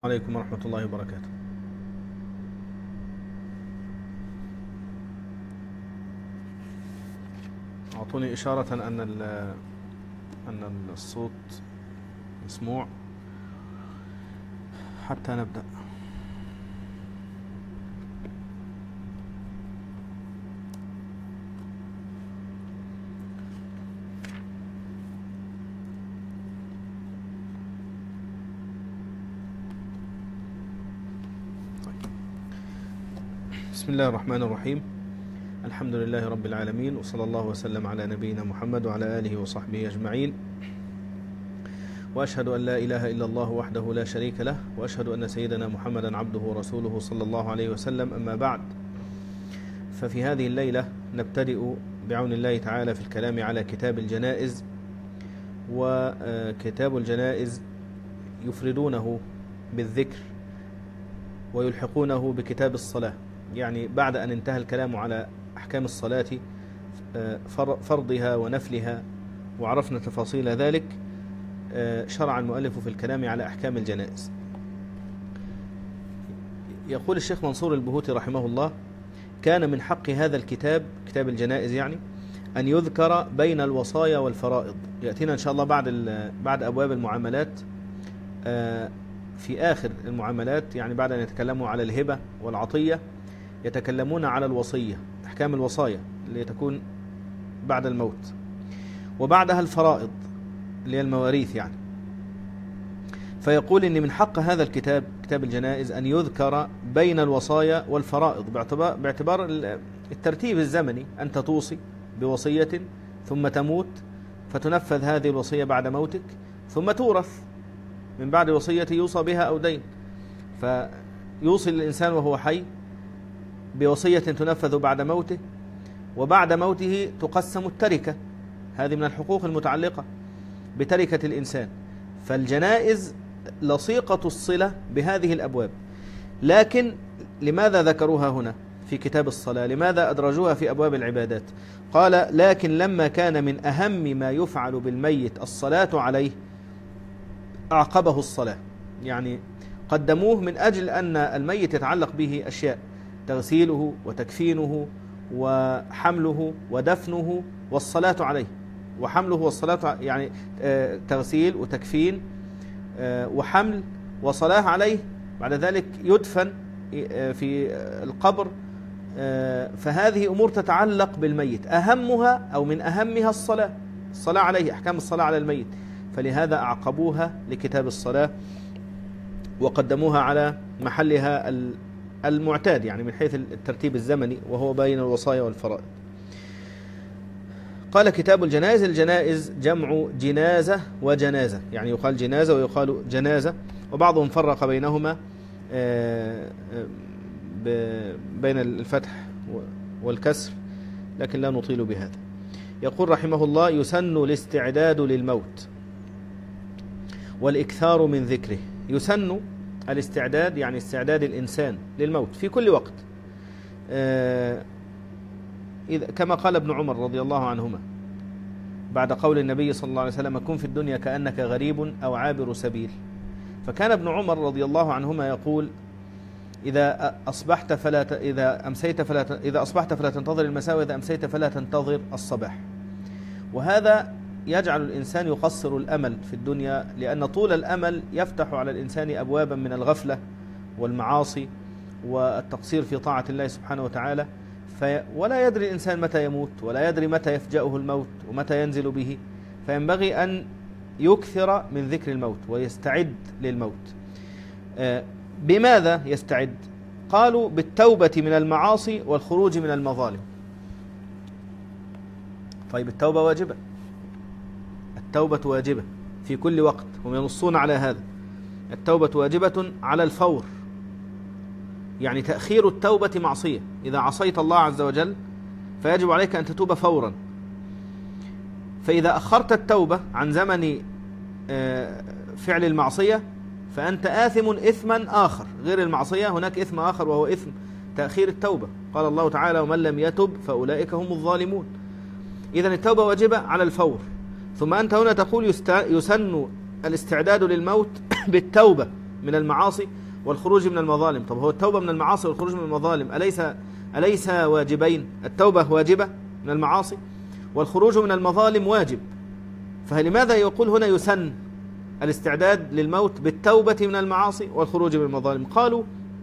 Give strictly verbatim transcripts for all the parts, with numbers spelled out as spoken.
عليكم ورحمة الله وبركاته. أعطوني إشارة أن أن الصوت مسموع حتى نبدأ. بسم الله الرحمن الرحيم. الحمد لله رب العالمين، وصلى الله وسلم على نبينا محمد وعلى آله وصحبه أجمعين، وأشهد أن لا إله إلا الله وحده لا شريك له، وأشهد أن سيدنا محمدا عبده ورسوله صلى الله عليه وسلم. أما بعد، ففي هذه الليلة نبتدئ بعون الله تعالى في الكلام على كتاب الجنائز. وكتاب الجنائز يفردونه بالذكر ويلحقونه بكتاب الصلاة، يعني بعد أن انتهى الكلام على أحكام الصلاة فرضها ونفلها وعرفنا تفاصيل ذلك، شرع المؤلف في الكلام على أحكام الجنائز. يقول الشيخ منصور البهوتي رحمه الله: كان من حق هذا الكتاب، كتاب الجنائز يعني، أن يذكر بين الوصايا والفرائض. يأتينا إن شاء الله بعد بعد أبواب المعاملات، في آخر المعاملات، يعني بعد أن يتكلموا على الهبة والعطية يتكلمون على الوصية، أحكام الوصايا اللي تكون بعد الموت، وبعدها الفرائض اللي هي المواريث يعني. فيقول إن من حق هذا الكتاب، كتاب الجنائز، أن يذكر بين الوصايا والفرائض باعتبار, باعتبار الترتيب الزمني. أنت توصي بوصية ثم تموت فتنفذ هذه الوصية بعد موتك، ثم تورث من بعد وصية يوصى بها أو دين. فيوصي الإنسان وهو حي بوصية تنفذ بعد موته، وبعد موته تقسم التركة. هذه من الحقوق المتعلقة بتركة الإنسان. فالجنائز لصيقة الصلة بهذه الأبواب. لكن لماذا ذكروها هنا في كتاب الصلاة؟ لماذا أدرجوها في أبواب العبادات؟ قال: لكن لما كان من أهم ما يفعل بالميت الصلاة عليه أعقبه الصلاة، يعني قدموه من أجل أن الميت يتعلق به أشياء: تغسيله وتكفينه وحمله ودفنه والصلاة عليه. وحمله والصلاة، يعني تغسيل وتكفين وحمل وصلاة عليه، بعد ذلك يدفن في القبر. فهذه أمور تتعلق بالميت، أهمها أو من أهمها الصلاة، الصلاة عليه، أحكام الصلاة على الميت. فلهذا أعقبوها لكتاب الصلاة وقدموها على محلها المعتاد، يعني من حيث الترتيب الزمني، وهو بين الوصايا والفرائض. قال: كتاب الجنائز. الجنائز جمع جنازة وجنازة، يعني يقال جنازة ويقال جنازة، وبعضهم فرق بينهما بين الفتح والكسر، لكن لا نطيل بهذا. يقول رحمه الله: يسن الاستعداد للموت والإكثار من ذكره. يسن الاستعداد، يعني استعداد الإنسان للموت في كل وقت، إذا كما قال ابن عمر رضي الله عنهما بعد قول النبي صلى الله عليه وسلم: كن في الدنيا كأنك غريب أو عابر سبيل. فكان ابن عمر رضي الله عنهما يقول: إذا أصبحت فلا ت... إذا أمسيت فلا ت... إذا أصبحت فلا تنتظر المساء، وإذا أمسيت فلا تنتظر الصباح. وهذا يجعل الإنسان يقصر الأمل في الدنيا، لأن طول الأمل يفتح على الإنسان أبوابا من الغفلة والمعاصي والتقصير في طاعة الله سبحانه وتعالى. في ولا يدري الإنسان متى يموت، ولا يدري متى يفجأه الموت ومتى ينزل به. فينبغي أن يكثر من ذكر الموت ويستعد للموت. بماذا يستعد؟ قالوا: بالتوبة من المعاصي والخروج من المظالم. طيب، التوبة واجبة، التوبة واجبة في كل وقت، هم ينصون على هذا. التوبة واجبة على الفور، يعني تأخير التوبة معصية. إذا عصيت الله عز وجل فيجب عليك أن تتوب فورا. فإذا أخرت التوبة عن زمن فعل المعصية فأنت آثم إثما آخر غير المعصية. هناك إثم آخر وهو إثم تأخير التوبة. قال الله تعالى: ومن لم يتب فأولئك هم الظالمون. إذن التوبة واجبة على الفور. ثم أنت هنا تقول يسن الاستعداد للموت بالتوبة من المعاصي والخروج من المظالم. طب هو التوبة من المعاصي والخروج من المظالم أليس أليس واجبين؟ التوبة واجبة من المعاصي والخروج من المظالم واجب، فلماذا يقول هنا يسن الاستعداد للموت بالتوبة من المعاصي والخروج من المظالم؟ قالوا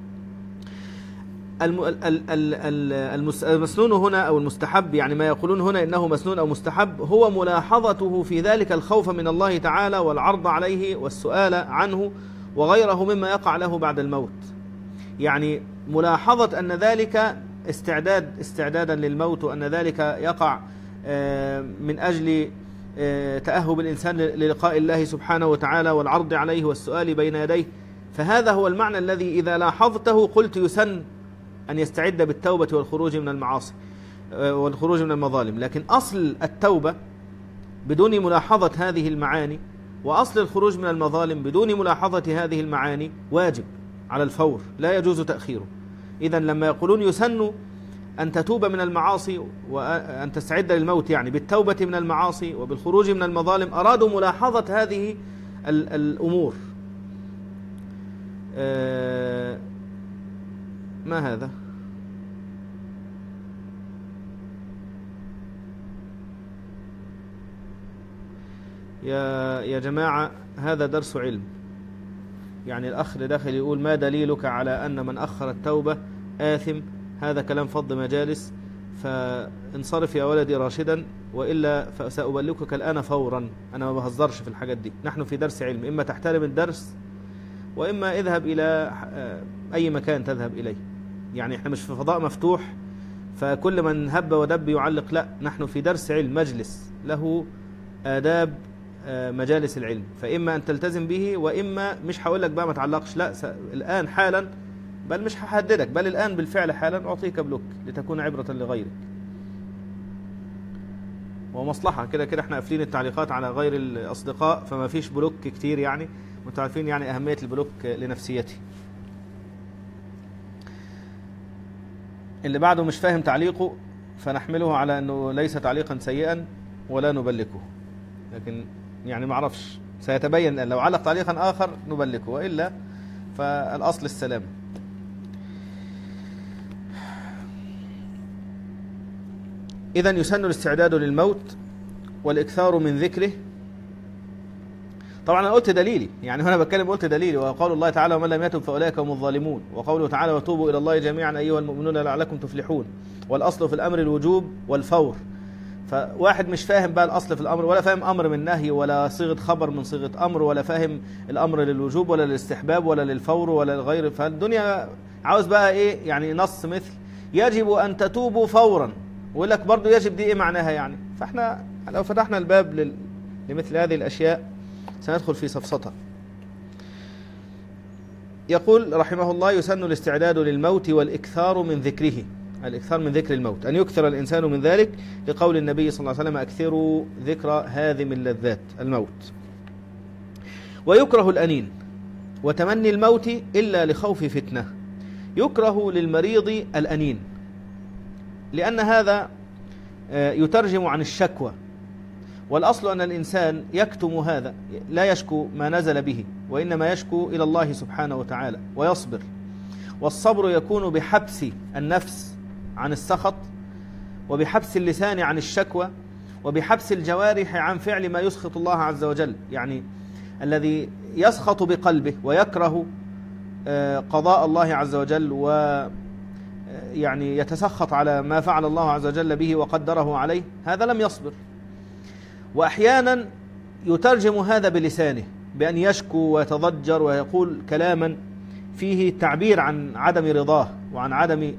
المسنون هنا أو المستحب، يعني ما يقولون هنا إنه مسنون أو مستحب، هو ملاحظته في ذلك الخوف من الله تعالى والعرض عليه والسؤال عنه وغيره مما يقع له بعد الموت. يعني ملاحظة أن ذلك استعداد استعدادا للموت، وأن ذلك يقع من أجل تأهب الإنسان للقاء الله سبحانه وتعالى والعرض عليه والسؤال بين يديه. فهذا هو المعنى الذي إذا لاحظته قلت يسن أن يستعد بالتوبة والخروج من المعاصي والخروج من المظالم. لكن أصل التوبة بدون ملاحظة هذه المعاني، وأصل الخروج من المظالم بدون ملاحظة هذه المعاني واجب على الفور، لا يجوز تأخيره. إذن لما يقولون يسن أن تتوب من المعاصي وأن تستعد للموت، يعني بالتوبة من المعاصي وبالخروج من المظالم، أرادوا ملاحظة هذه الأمور. أه ما هذا؟ يا يا جماعة هذا درس علم. يعني الأخ داخل يقول ما دليلك على أن من أخر التوبة آثم؟ هذا كلام فض مجالس، فانصرف يا ولدي راشدا وإلا فسأبلغك الآن فورا. أنا ما بهزرش في الحاجات دي، نحن في درس علم، إما تحترم الدرس وإما اذهب إلى أي مكان تذهب إليه. يعني احنا مش في فضاء مفتوح فكل من هب ودب يعلق، لا، نحن في درس علم، مجلس له آداب مجالس العلم، فإما أن تلتزم به وإما مش هقول لك بقى ما تعلقش، لا، الآن حالا، بل مش هحددك، بل الآن بالفعل حالا أعطيك بلوك لتكون عبرة لغيرك. ومصلحة كده كده احنا قافلين التعليقات على غير الأصدقاء، فما فيش بلوك كتير، يعني وانتوا عارفين يعني أهمية البلوك لنفسيتي. اللي بعده مش فاهم تعليقه فنحمله على أنه ليس تعليقا سيئا ولا نبلكه، لكن يعني ما اعرفش، سيتبين لو علق تعليقا آخر نبلكه، وإلا فالأصل السلام. إذن يسن الاستعداد للموت والإكثار من ذكره. طبعا أنا قلت دليلي، يعني هنا بتكلم قلت دليلي، وقول الله تعالى ومن لم يتب فأولئك هم الظالمون، وقوله تعالى وتوبوا إلى الله جميعا أيها المؤمنون لعلكم تفلحون. والأصل في الأمر الوجوب والفور. فواحد مش فاهم بقى الأصل في الأمر، ولا فاهم أمر من نهي، ولا صيغة خبر من صيغة أمر، ولا فاهم الأمر للوجوب ولا للاستحباب ولا للفور ولا للغير، فالدنيا عاوز بقى إيه يعني نص مثل يجب أن تتوبوا فورا، ويقول لك برضو يجب دي إيه معناها يعني. فإحنا لو فتحنا الباب لل... لمثل هذه الأشياء سندخل في سفسطة. يقول رحمه الله يسن الاستعداد للموت والإكثار من ذكره، الإكثار من ذكر الموت، أن يكثر الإنسان من ذلك، لقول النبي صلى الله عليه وسلم أكثروا ذكر هاذم اللذات الموت. ويكره الأنين وتمني الموت إلا لخوف فتنة. يكره للمريض الأنين لأن هذا يترجم عن الشكوى، والأصل أن الإنسان يكتم هذا، لا يشكو ما نزل به، وإنما يشكو إلى الله سبحانه وتعالى ويصبر. والصبر يكون بحبس النفس عن السخط، وبحبس اللسان عن الشكوى، وبحبس الجوارح عن فعل ما يسخط الله عز وجل. يعني الذي يسخط بقلبه ويكره قضاء الله عز وجل، ويعني يتسخط على ما فعل الله عز وجل به وقدره عليه، هذا لم يصبر. وأحيانا يترجم هذا بلسانه بأن يشكو ويتضجر ويقول كلاما فيه تعبير عن عدم رضاه وعن عدم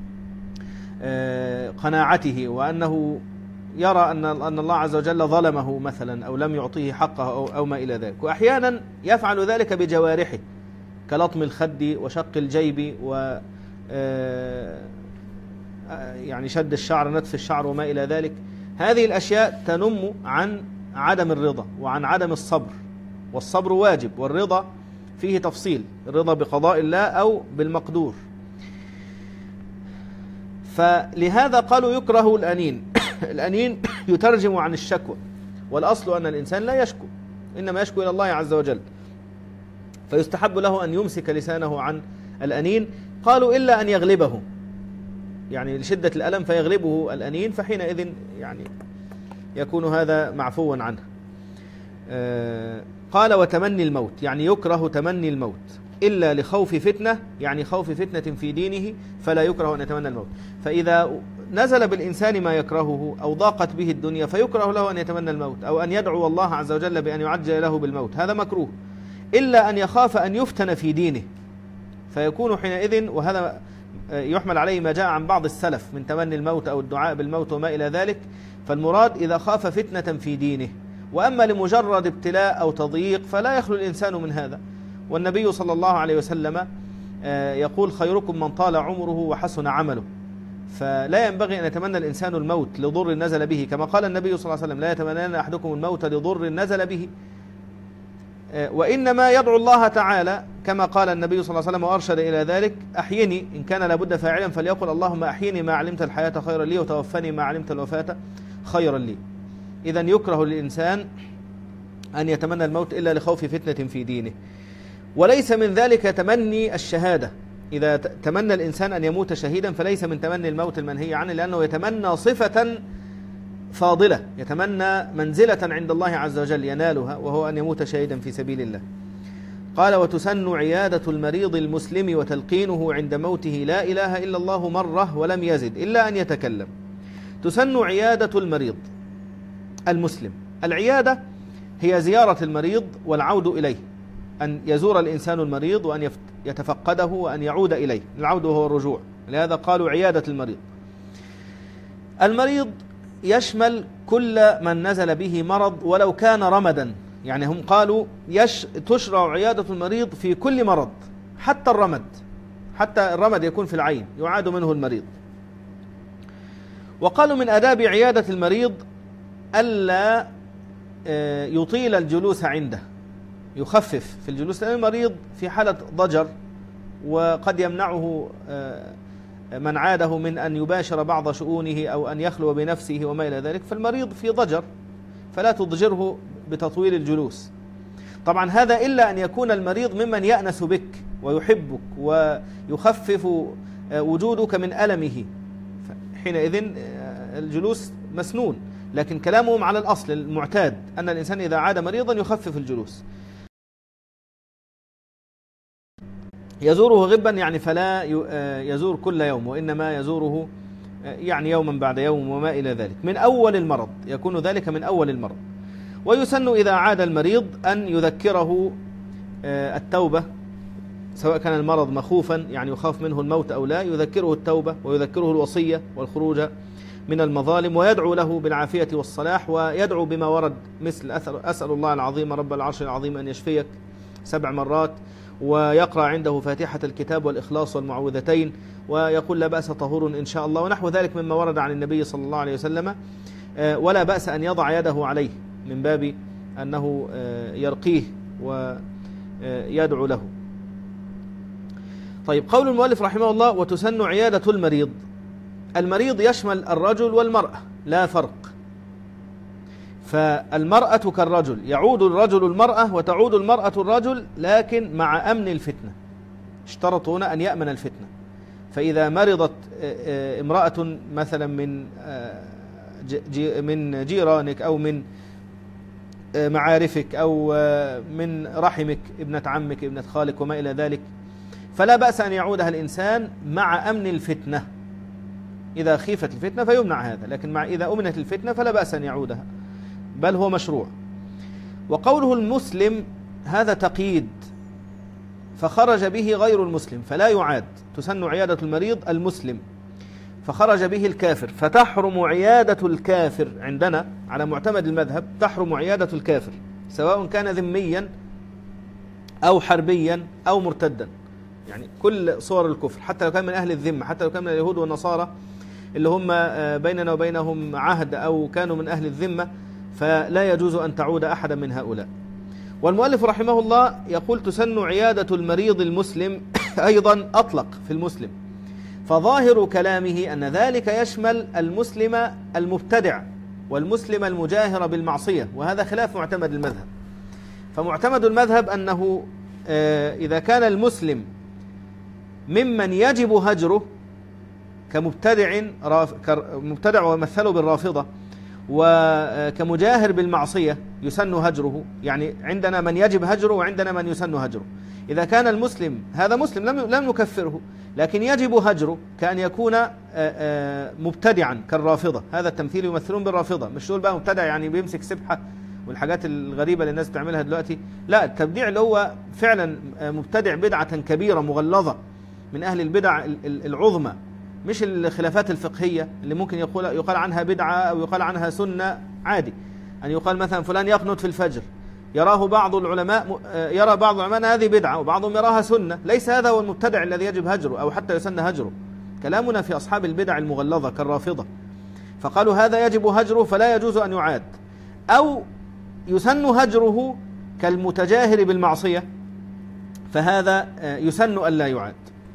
قناعته، وأنه يرى أن أن الله عز وجل ظلمه مثلا أو لم يعطيه حقه أو, أو ما إلى ذلك. وأحيانا يفعل ذلك بجوارحه كلطم الخد وشق الجيب و يعني شد الشعر، نتف الشعر وما إلى ذلك. هذه الأشياء تنم عن عدم الرضا وعن عدم الصبر، والصبر واجب، والرضا فيه تفصيل، الرضا بقضاء الله أو بالمقدور. فلهذا قالوا يكره الأنين. الأنين يترجم عن الشكوى، والأصل أن الإنسان لا يشكو، إنما يشكو إلى الله عز وجل. فيستحب له أن يمسك لسانه عن الأنين. قالوا إلا أن يغلبه، يعني لشدة الألم فيغلبه الأنين، فحينئذ يعني يكون هذا معفوا عنه. قال وتمني الموت، يعني يكره تمني الموت إلا لخوف فتنة، يعني خوف فتنة في دينه فلا يكره أن يتمنى الموت. فإذا نزل بالإنسان ما يكرهه أو ضاقت به الدنيا فيكره له أن يتمنى الموت، أو أن يدعو الله عز وجل بأن يعجل له بالموت، هذا مكروه، إلا أن يخاف أن يفتن في دينه فيكون حينئذ، وهذا يحمل عليه ما جاء عن بعض السلف من تمني الموت أو الدعاء بالموت وما إلى ذلك، فالمراد إذا خاف فتنة في دينه. وأما لمجرد ابتلاء أو تضييق فلا يخلو الإنسان من هذا. والنبي صلى الله عليه وسلم يقول خيركم من طال عمره وحسن عمله، فلا ينبغي أن يتمنى الإنسان الموت لضر نزل به، كما قال النبي صلى الله عليه وسلم لا يتمنى أحدكم الموت لضر نزل به، وإنما يدعو الله تعالى كما قال النبي صلى الله عليه وسلم وأرشد إلى ذلك أحيني إن كان لابد فاعلا فليقل اللهم أحيني ما علمت الحياة خيرا لي وتوفني ما علمت الوفاة خيرا لي. إذن يكره للإنسان أن يتمنى الموت إلا لخوف فتنة في دينه. وليس من ذلك تمني الشهادة، إذا تمنى الإنسان أن يموت شهيدا فليس من تمني الموت المنهي عنه، لأنه يتمنى صفة فاضلة، يتمنى منزلة عند الله عز وجل ينالها، وهو أن يموت شهيدا في سبيل الله. قال وتسن عيادة المريض المسلم وتلقينه عند موته لا إله إلا الله مرة ولم يزد إلا أن يتكلم. تسن عيادة المريض المسلم. العيادة هي زيارة المريض والعود إليه، أن يزور الإنسان المريض وأن يتفقده وأن يعود إليه، العود هو الرجوع، لهذا قالوا عيادة المريض. المريض يشمل كل من نزل به مرض ولو كان رمدا، يعني هم قالوا يش تشرع عيادة المريض في كل مرض، حتى الرمد، حتى الرمد يكون في العين يعاد منه المريض. وقالوا من آداب عيادة المريض ألا يطيل الجلوس عنده، يخفف في الجلوس، لأن المريض في حالة ضجر وقد يمنعه من عاده من أن يباشر بعض شؤونه أو أن يخلو بنفسه وما إلى ذلك، فالمريض في ضجر فلا تضجره بتطويل الجلوس. طبعا هذا إلا أن يكون المريض ممن يأنس بك ويحبك ويخفف وجودك من ألمه، حينئذ الجلوس مسنون. لكن كلامهم على الأصل المعتاد أن الإنسان إذا عاد مريضا يخفف الجلوس. يزوره غبا يعني فلا يزور كل يوم، وإنما يزوره يعني يوما بعد يوم وما إلى ذلك. من أول المرض يكون ذلك من أول المرض. ويسن إذا عاد المريض أن يذكره التوبة، سواء كان المرض مخوفا يعني يخاف منه الموت أو لا، يذكره التوبة ويذكره الوصية والخروج من المظالم، ويدعو له بالعافية والصلاح، ويدعو بما ورد مثل أسأل الله العظيم رب العرش العظيم أن يشفيك سبع مرات، ويقرأ عنده فاتحة الكتاب والإخلاص والمعوذتين، ويقول لا بأس طهور إن شاء الله، ونحو ذلك مما ورد عن النبي صلى الله عليه وسلم. ولا بأس أن يضع يده عليه من باب أنه يرقيه ويدعو له. طيب، قول المؤلف رحمه الله وتسن عيادة المريض. المريض يشمل الرجل والمرأة لا فرق، فالمرأة كالرجل، يعود الرجل المرأة وتعود المرأة الرجل، لكن مع أمن الفتنة. اشترطوا هنا أن يأمن الفتنة. فإذا مرضت امرأة مثلا من من جيرانك أو من معارفك أو من رحمك، ابنة عمك ابنة خالك وما إلى ذلك، فلا بأس أن يعودها الإنسان مع أمن الفتنة. إذا خيفت الفتنة فيمنع هذا، لكن مع إذا أمنت الفتنة فلا بأس أن يعودها، بل هو مشروع. وقوله المسلم هذا تقييد، فخرج به غير المسلم فلا يعاد. تسن عيادة المريض المسلم، فخرج به الكافر، فتحرم عيادة الكافر عندنا على معتمد المذهب، تحرم عيادة الكافر سواء كان ذميا أو حربيا أو مرتدا، يعني كل صور الكفر، حتى لو كان من أهل الذمة، حتى لو كان من اليهود والنصارى اللي هم بيننا وبينهم عهد أو كانوا من أهل الذمة، فلا يجوز أن تعود أحدا من هؤلاء. والمؤلف رحمه الله يقول تسن عيادة المريض المسلم أيضا أطلق في المسلم، فظاهر كلامه أن ذلك يشمل المسلم المبتدع والمسلم المجاهر بالمعصية، وهذا خلاف معتمد المذهب. فمعتمد المذهب أنه إذا كان المسلم ممن يجب هجره كمبتدع مبتدع ومثله بالرافضة، وكمجاهر بالمعصية يسن هجره، يعني عندنا من يجب هجره وعندنا من يسن هجره. إذا كان المسلم هذا مسلم لم لم نكفره، لكن يجب هجره كأن يكون مبتدعا كالرافضة. هذا التمثيل يمثلون بالرافضة، مش تقول بقى مبتدع يعني بيمسك سبحة والحاجات الغريبة اللي الناس بتعملها دلوقتي، لا، التبديع اللي هو فعلا مبتدع بدعة كبيرة مغلظة من أهل البدع العظمى، مش الخلافات الفقهية اللي ممكن يقول يقال عنها بدعة أو يقال عنها سنة عادي. أن يقال مثلا فلان يقنت في الفجر، يراه بعض العلماء يرى بعض العلماء هذه بدعة وبعضهم يراها سنة، ليس هذا هو المبتدع الذي يجب هجره أو حتى يسن هجره. كلامنا في أصحاب البدع المغلظة كالرافضة، فقالوا هذا يجب هجره فلا يجوز أن يعاد، أو يسن هجره كالمتجاهر بالمعصية، فهذا يسن ألا يعاد.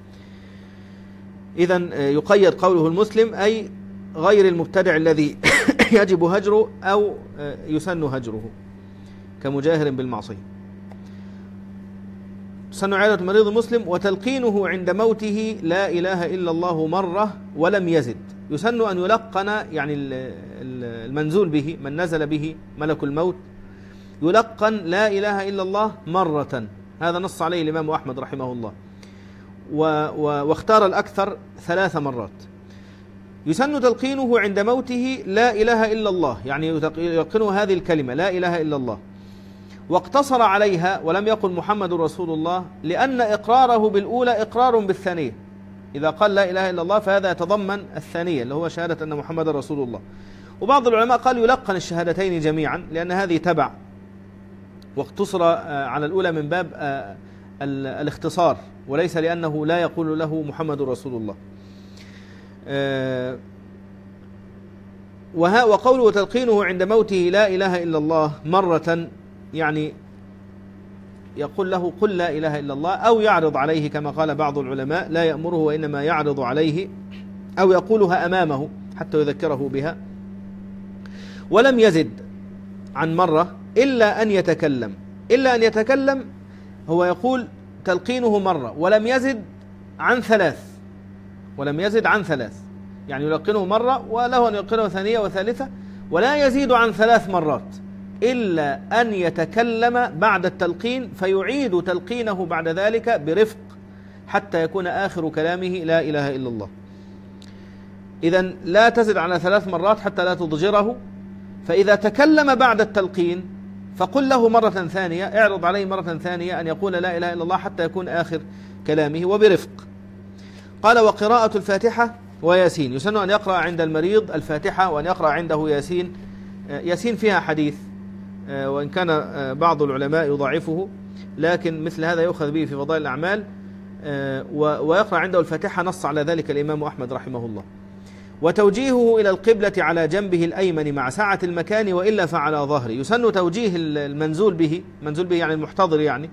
إذن يقيد قوله المسلم أي غير المبتدع الذي يجب هجره أو يسن هجره كمجاهر بالمعصية. تسن عيادة المريض المسلم وتلقينه عند موته لا إله إلا الله مرة ولم يزد. يسن أن يلقن، يعني المنزول به من نزل به ملك الموت يلقن لا إله إلا الله مرة، هذا نص عليه الإمام أحمد رحمه الله، واختار الأكثر ثلاث مرات. يسن تلقينه عند موته لا إله إلا الله، يعني يلقنه هذه الكلمة لا إله إلا الله، واقتصر عليها ولم يقل محمد رسول الله، لأن إقراره بالأولى إقرار بالثانية. إذا قال لا إله إلا الله فهذا يتضمن الثانية اللي هو شهادة أن محمد رسول الله. وبعض العلماء قال يلقن الشهادتين جميعا لأن هذه تبع، واقتصر على الأولى من باب الاختصار وليس لأنه لا يقول له محمد رسول الله. وقوله وتلقينه عند موته لا إله إلا الله مرة، يعني يقول له قل لا إله إلا الله، أو يعرض عليه كما قال بعض العلماء لا يأمره وإنما يعرض عليه، أو يقولها أمامه حتى يذكره بها. ولم يزد عن مرة إلا أن يتكلم، إلا أن يتكلم هو يقول تلقينه مرة، ولم يزد عن ثلاث، ولم يزد عن ثلاث، يعني يلقنه مرة وله أن يلقنه ثانية وثالثة، ولا يزيد عن ثلاث مرات إلا أن يتكلم بعد التلقين فيعيد تلقينه بعد ذلك برفق حتى يكون آخر كلامه لا إله إلا الله. إذن لا تزد على ثلاث مرات حتى لا تضجره. فإذا تكلم بعد التلقين فقل له مرة ثانية، اعرض عليه مرة ثانية أن يقول لا إله إلا الله حتى يكون آخر كلامه وبرفق. قال وقراءة الفاتحة وياسين. يسن أن يقرأ عند المريض الفاتحة وأن يقرأ عنده ياسين. ياسين فيها حديث وإن كان بعض العلماء يضعفه، لكن مثل هذا يؤخذ به في فضائل الأعمال. ويقرأ عنده الفاتحة، نص على ذلك الإمام أحمد رحمه الله. وتوجيهه إلى القبلة على جنبه الأيمن مع سعة المكان وإلا فعلى ظهره. يسن توجيه المنزول به، منزول به يعني المحتضر، يعني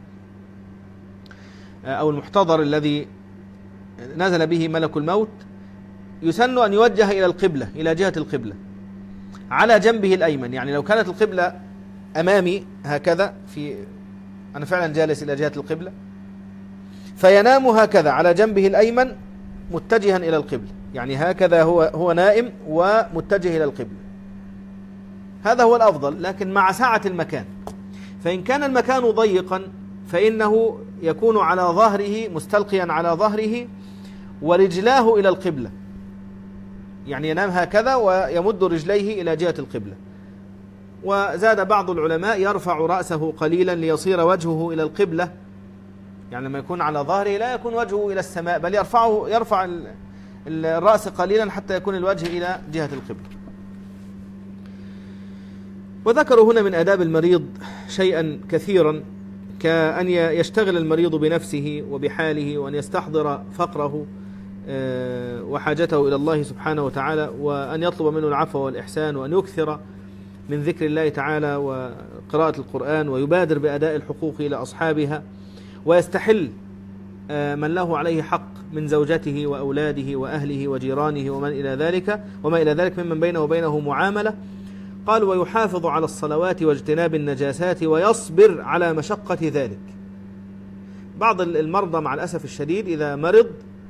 أو المحتضر الذي نزل به ملك الموت، يسن أن يوجه إلى القبلة، إلى جهة القبلة على جنبه الأيمن. يعني لو كانت القبلة أمامي هكذا، في أنا فعلا جالس إلى جهة القبلة، فينام هكذا على جنبه الأيمن متجها إلى القبلة، يعني هكذا هو هو نائم ومتجه إلى القبلة، هذا هو الأفضل، لكن مع سعة المكان. فإن كان المكان ضيقا فإنه يكون على ظهره، مستلقيا على ظهره ورجلاه إلى القبلة، يعني ينام هكذا ويمد رجليه إلى جهة القبلة. وزاد بعض العلماء يرفع رأسه قليلا ليصير وجهه إلى القبلة، يعني لما يكون على ظهره لا يكون وجهه إلى السماء، بل يرفعه يرفع الرأس قليلا حتى يكون الوجه إلى جهة القبلة. وذكروا هنا من آداب المريض شيئا كثيرا، كأن يشتغل المريض بنفسه وبحاله، وأن يستحضر فقره وحاجته إلى الله سبحانه وتعالى، وأن يطلب منه العفو والإحسان، وأن يكثر من ذكر الله تعالى وقراءة القرآن، ويبادر بأداء الحقوق إلى أصحابها، ويستحل من له عليه حق من زوجته وأولاده وأهله وجيرانه ومن إلى ذلك وما إلى ذلك ممن بينه وبينه معاملة. قال ويحافظ على الصلوات واجتناب النجاسات ويصبر على مشقة ذلك. بعض المرضى مع الأسف الشديد إذا مرض،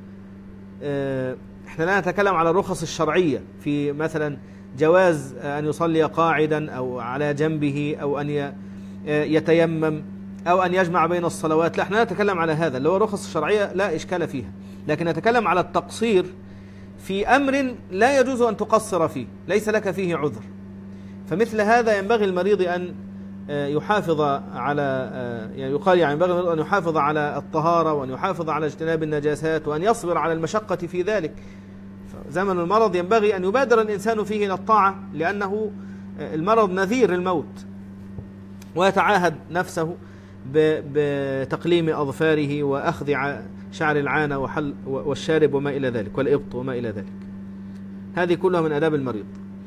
احنا لا نتكلم على الرخص الشرعية في مثلا جواز أن يصلي قاعدا أو على جنبه أو أن يتيمم أو أن يجمع بين الصلوات، لا، احنا نتكلم على هذا اللي هو الرخص الشرعية لا إشكال فيها، لكن نتكلم على التقصير في أمر لا يجوز أن تقصر فيه، ليس لك فيه عذر. فمثل هذا ينبغي المريض أن يحافظ على، يعني يقال يعني ينبغي المريض أن يحافظ على الطهارة وأن يحافظ على اجتناب النجاسات وأن يصبر على المشقة في ذلك. زمن المرض ينبغي أن يبادر الإنسان فيه إلى الطاعة، لأنه المرض نذير الموت، ويتعاهد نفسه بتقليم أظفاره وأخذ شعر العانة وحل والشارب وما إلى ذلك والإبط وما إلى ذلك. هذه كلها من آداب المريض.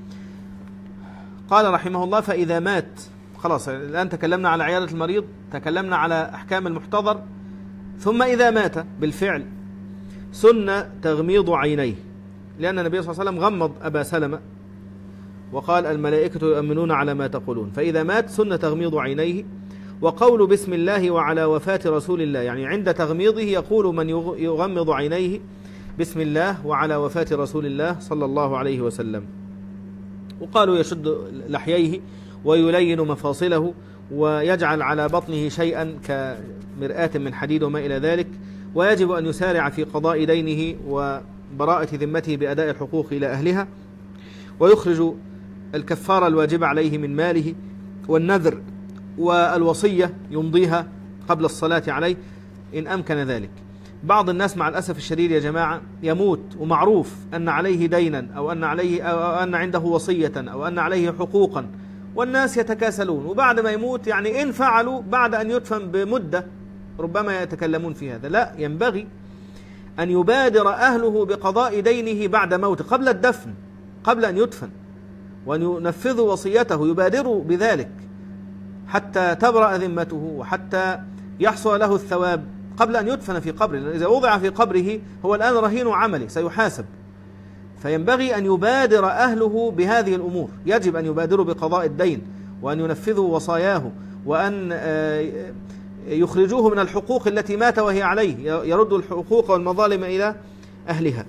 قال رحمه الله: فإذا مات، خلاص الآن تكلمنا على عيادة المريض، تكلمنا على أحكام المحتضر، ثم إذا مات بالفعل سن تغميض عينيه، لأن النبي صلى الله عليه وسلم غمض أبا سلمة وقال: الملائكة يؤمنون على ما تقولون. فإذا مات سن تغميض عينيه، وقول بسم الله وعلى وفاة رسول الله، يعني عند تغميضه يقول من يغمض عينيه: بسم الله وعلى وفاة رسول الله صلى الله عليه وسلم. وقالوا يشد لحييه ويلين مفاصله ويجعل على بطنه شيئا كمرآة من حديد وما إلى ذلك، ويجب أن يسارع في قضاء دينه وبراءة ذمته بأداء الحقوق إلى أهلها، ويخرج الكفارة الواجبة عليه من ماله، والنذر والوصية يمضيها قبل الصلاة عليه إن أمكن ذلك. بعض الناس مع الأسف الشديد يا جماعة يموت ومعروف أن عليه دينا أو أن عليه أو أن عنده وصية أو أن عليه حقوقا، والناس يتكاسلون، وبعد ما يموت يعني إن فعلوا بعد أن يدفن بمدة ربما يتكلمون في هذا. لا، ينبغي أن يبادر أهله بقضاء دينه بعد موته، قبل الدفن، قبل أن يدفن، وأن ينفذوا وصيته، يبادروا بذلك حتى تبرأ ذمته وحتى يحصل له الثواب قبل أن يدفن في قبره. إذا وضع في قبره هو الآن رهين عمله سيحاسب، فينبغي أن يبادر أهله بهذه الأمور. يجب أن يبادروا بقضاء الدين وأن ينفذوا وصاياه وأن يخرجوه من الحقوق التي مات وهي عليه، يردوا الحقوق والمظالم إلى أهلها.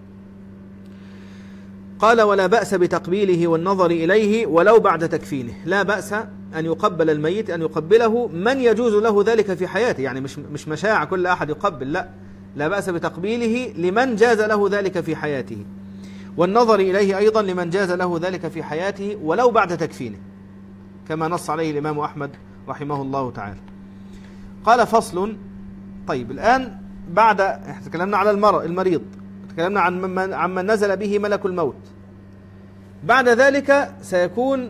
قال: ولا بأس بتقبيله والنظر إليه ولو بعد تكفينه. لا بأس أن يقبل الميت، أن يقبله من يجوز له ذلك في حياته، يعني مش مش مشاع كل أحد يقبل، لا لا بأس بتقبيله لمن جاز له ذلك في حياته، والنظر إليه أيضا لمن جاز له ذلك في حياته ولو بعد تكفينه، كما نص عليه الإمام أحمد رحمه الله تعالى. قال: فصل. طيب الآن بعد تكلمنا على المريض، تكلمنا عن من عن من نزل به ملك الموت. بعد ذلك سيكون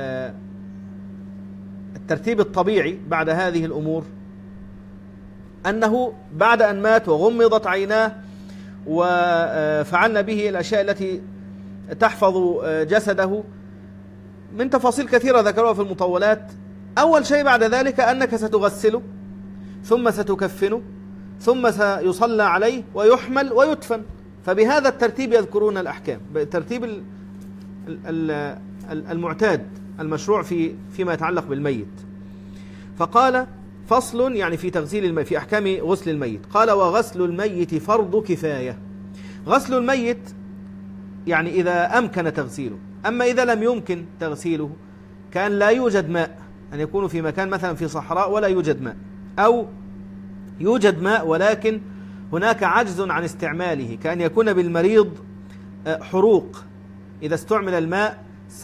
الترتيب الطبيعي بعد هذه الأمور أنه بعد أن مات وغمضت عيناه وفعلنا به الأشياء التي تحفظ جسده من تفاصيل كثيرة ذكروها في المطولات، أول شيء بعد ذلك أنك ستغسله ثم ستكفنه ثم سيصلى عليه ويحمل ويدفن. فبهذا الترتيب يذكرون الأحكام، بالترتيب المعتاد المشروع في فيما يتعلق بالميت. فقال: فصل، يعني في تغسيل الميت، في أحكام غسل الميت. قال: وغسل الميت فرض كفاية. غسل الميت يعني إذا أمكن تغسيله، أما إذا لم يمكن تغسيله كان لا يوجد ماء، أن يكون في مكان مثلا في صحراء ولا يوجد ماء، أو يوجد ماء ولكن هناك عجز عن استعماله، كأن يكون بالمريض حروق، إذا استعمل الماء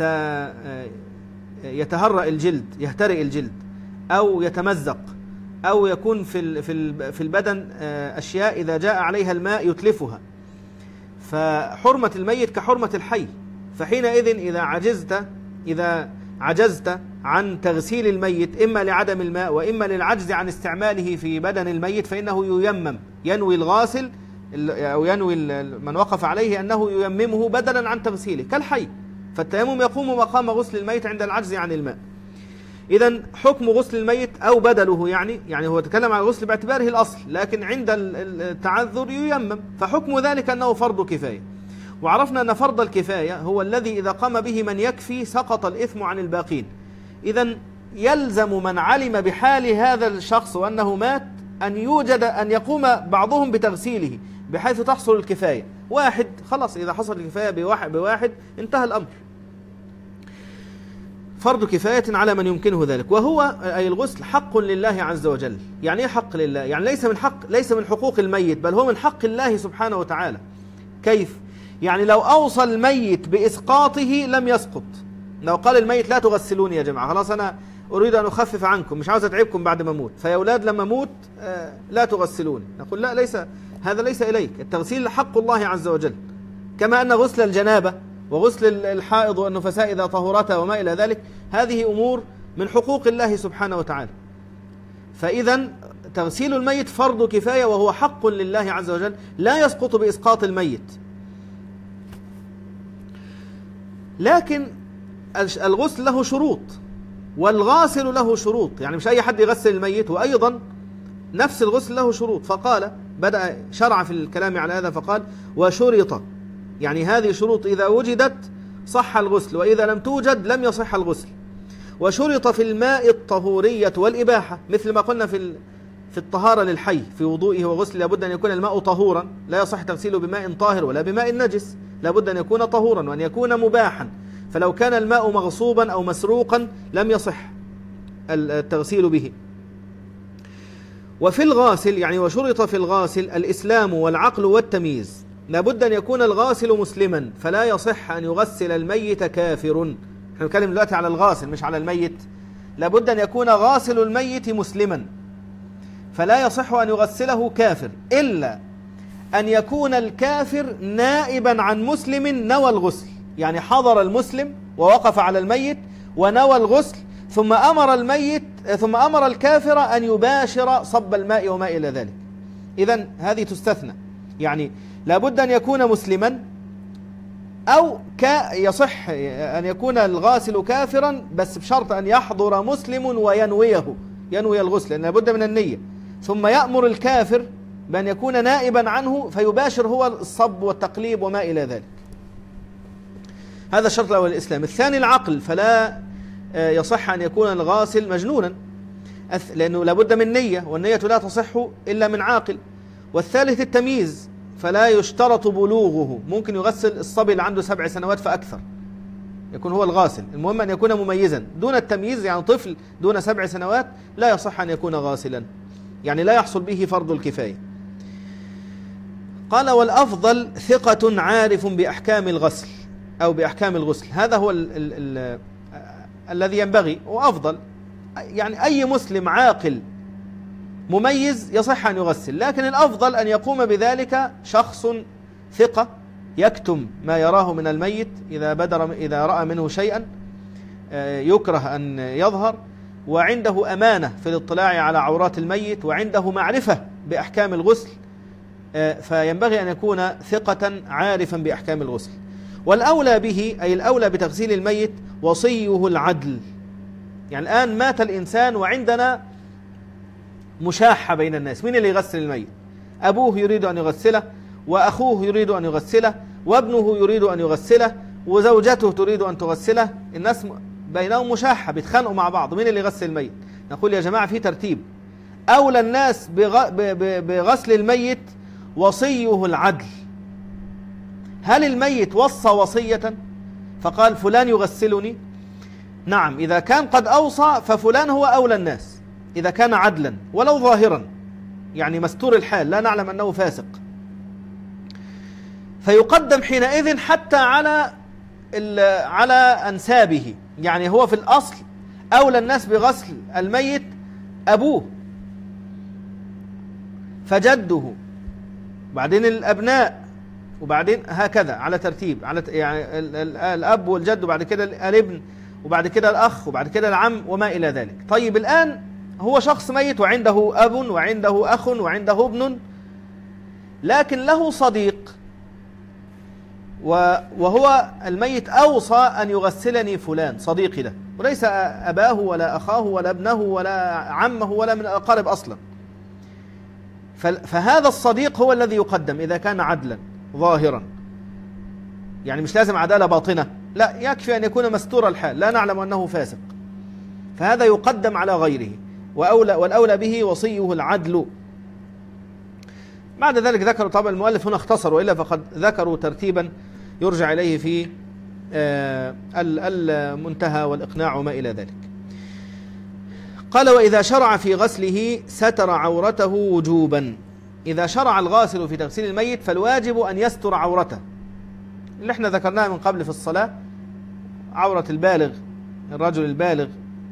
سيتهرأ الجلد، يهترئ الجلد، أو يتمزق، أو يكون في في البدن أشياء إذا جاء عليها الماء يتلفها. فحرمة الميت كحرمة الحي. فحينئذ إذا عجزت إذا عجزت عن تغسيل الميت إما لعدم الماء وإما للعجز عن استعماله في بدن الميت، فإنه ييمم، ينوي الغاسل أو ينوي من وقف عليه أنه ييممه بدلا عن تغسيله كالحي. فالتيمم يقوم مقام غسل الميت عند العجز عن الماء. إذن حكم غسل الميت أو بدله، يعني يعني هو تكلم عن الغسل باعتباره الأصل، لكن عند التعذر ييمم، فحكم ذلك أنه فرض كفاية. وعرفنا أن فرض الكفاية هو الذي إذا قام به من يكفي سقط الإثم عن الباقين. إذن يلزم من علم بحال هذا الشخص وأنه مات أن يوجد أن يقوم بعضهم بتغسيله بحيث تحصل الكفاية. واحد خلاص، إذا حصل الكفاية بواحد, بواحد انتهى الأمر. فرض كفاية على من يمكنه ذلك. وهو أي الغسل حق لله عز وجل. يعني إيه حق لله؟ يعني ليس من حق ليس من حقوق الميت، بل هو من حق الله سبحانه وتعالى. كيف؟ يعني لو أوصى الميت بإسقاطه لم يسقط. لو قال الميت لا تغسلوني يا جماعة، خلاص أنا أريد أن أخفف عنكم، مش عاوز أتعبكم بعد ما أموت، فيا أولاد لما أموت آه لا تغسلوني، نقول لا، ليس هذا ليس إليك. التغسيل حق الله عز وجل، كما أن غسل الجنابة وغسل الحائض والنفساء إذا طهرتا وما إلى ذلك هذه أمور من حقوق الله سبحانه وتعالى. فإذا تغسيل الميت فرض كفاية وهو حق لله عز وجل لا يسقط بإسقاط الميت. لكن الغسل له شروط والغاسل له شروط، يعني مش أي حد يغسل الميت، وأيضا نفس الغسل له شروط. فقال بدأ شرع في الكلام على هذا فقال وشرط، يعني هذه شروط إذا وجدت صح الغسل، وإذا لم توجد لم يصح الغسل. وشرط في الماء الطهورية والإباحة، مثل ما قلنا في في الطهارة للحي في وضوئه وغسل لابد أن يكون الماء طهورا، لا يصح تغسيله بماء طاهر ولا بماء نجس، لابد أن يكون طهورا وأن يكون مباحا. فلو كان الماء مغصوبا أو مسروقا لم يصح التغسيل به. وفي الغاسل، يعني وشرط في الغاسل الإسلام والعقل والتمييز، لابد أن يكون الغاسل مسلما، فلا يصح أن يغسل الميت كافر. نحن نتكلم دلوقتي على الغاسل مش على الميت. لابد أن يكون غاسل الميت مسلما، فلا يصح أن يغسله كافر، إلا أن يكون الكافر نائبا عن مسلم نوى الغسل، يعني حضر المسلم ووقف على الميت ونوى الغسل، ثم أمر الميت ثم أمر الكافر أن يباشر صب الماء وما إلى ذلك. إذن هذه تستثنى، يعني لابد أن يكون مسلما، أو يصح أن يكون الغاسل كافرا بس بشرط أن يحضر مسلم وينويه ينوي الغسل، لأن لابد من النية، ثم يأمر الكافر بأن يكون نائبا عنه فيباشر هو الصب والتقليب وما إلى ذلك. هذا الشرط الأول الإسلام. الثاني العقل، فلا يصح أن يكون الغاسل مجنونا، لأنه لابد من نية، والنية لا تصح إلا من عاقل. والثالث التمييز، فلا يشترط بلوغه، ممكن يغسل الصبي اللي عنده سبع سنوات فأكثر يكون هو الغاسل، المهم أن يكون مميزا. دون التمييز يعني طفل دون سبع سنوات لا يصح أن يكون غاسلا، يعني لا يحصل به فرض الكفاية. قال والأفضل ثقة عارف بأحكام الغسل أو بأحكام الغسل، هذا هو ال ال ال الذي ينبغي وأفضل، يعني أي مسلم عاقل مميز يصح أن يغسل، لكن الأفضل أن يقوم بذلك شخص ثقة يكتم ما يراه من الميت إذا بدر إذا رأى منه شيئا يكره أن يظهر، وعنده أمانة في الاطلاع على عورات الميت، وعنده معرفة بأحكام الغسل، فينبغي أن يكون ثقة عارفا بأحكام الغسل. والأولى به، أي الأولى بتغسيل الميت، وصيه العدل. يعني الآن مات الإنسان وعندنا مشاحة بين الناس، مين اللي يغسل الميت؟ أبوه يريد أن يغسله، وأخوه يريد أن يغسله، وابنه يريد أن يغسله، وزوجته تريد أن تغسله، الناس بينهم مشاحة بيتخانقوا مع بعض، مين اللي يغسل الميت؟ نقول يا جماعة في ترتيب، أولى الناس بغسل الميت وصيه العدل. هل الميت وصى وصية فقال فلان يغسلني؟ نعم، إذا كان قد أوصى ففلان هو أولى الناس، إذا كان عدلا ولو ظاهرا، يعني مستور الحال لا نعلم أنه فاسق، فيقدم حينئذ حتى على على أنسابه. يعني هو في الأصل أولى الناس بغسل الميت أبوه، فجده، وبعدين الأبناء، وبعدين هكذا على ترتيب، على يعني الأب والجد، وبعد كده الابن، وبعد كده الأخ، وبعد كده العم وما إلى ذلك. طيب الآن هو شخص ميت وعنده أب وعنده أخ وعنده ابن، لكن له صديق، وهو الميت أوصى أن يغسلني فلان صديقي ده، وليس أباه ولا أخاه ولا ابنه ولا عمه ولا من الأقارب أصلا. فهذا الصديق هو الذي يقدم إذا كان عدلا ظاهرا، يعني مش لازم عدالة باطنة، لا، يكفي أن يكون مستور الحال لا نعلم أنه فاسق، فهذا يقدم على غيره. وأولى والأولى به وصيه العدل، بعد ذلك ذكروا، طبعا المؤلف هنا اختصر، وإلا فقد ذكروا ترتيبا يرجع إليه في المنتهى والإقناع وما إلى ذلك. قال: وإذا شرع في غسله ستر عورته وجوبا. إذا شرع الغاسل في تغسيل الميت فالواجب أن يستر عورته، اللي احنا ذكرناها من قبل في الصلاة، عورة البالغ، الرجل البالغ،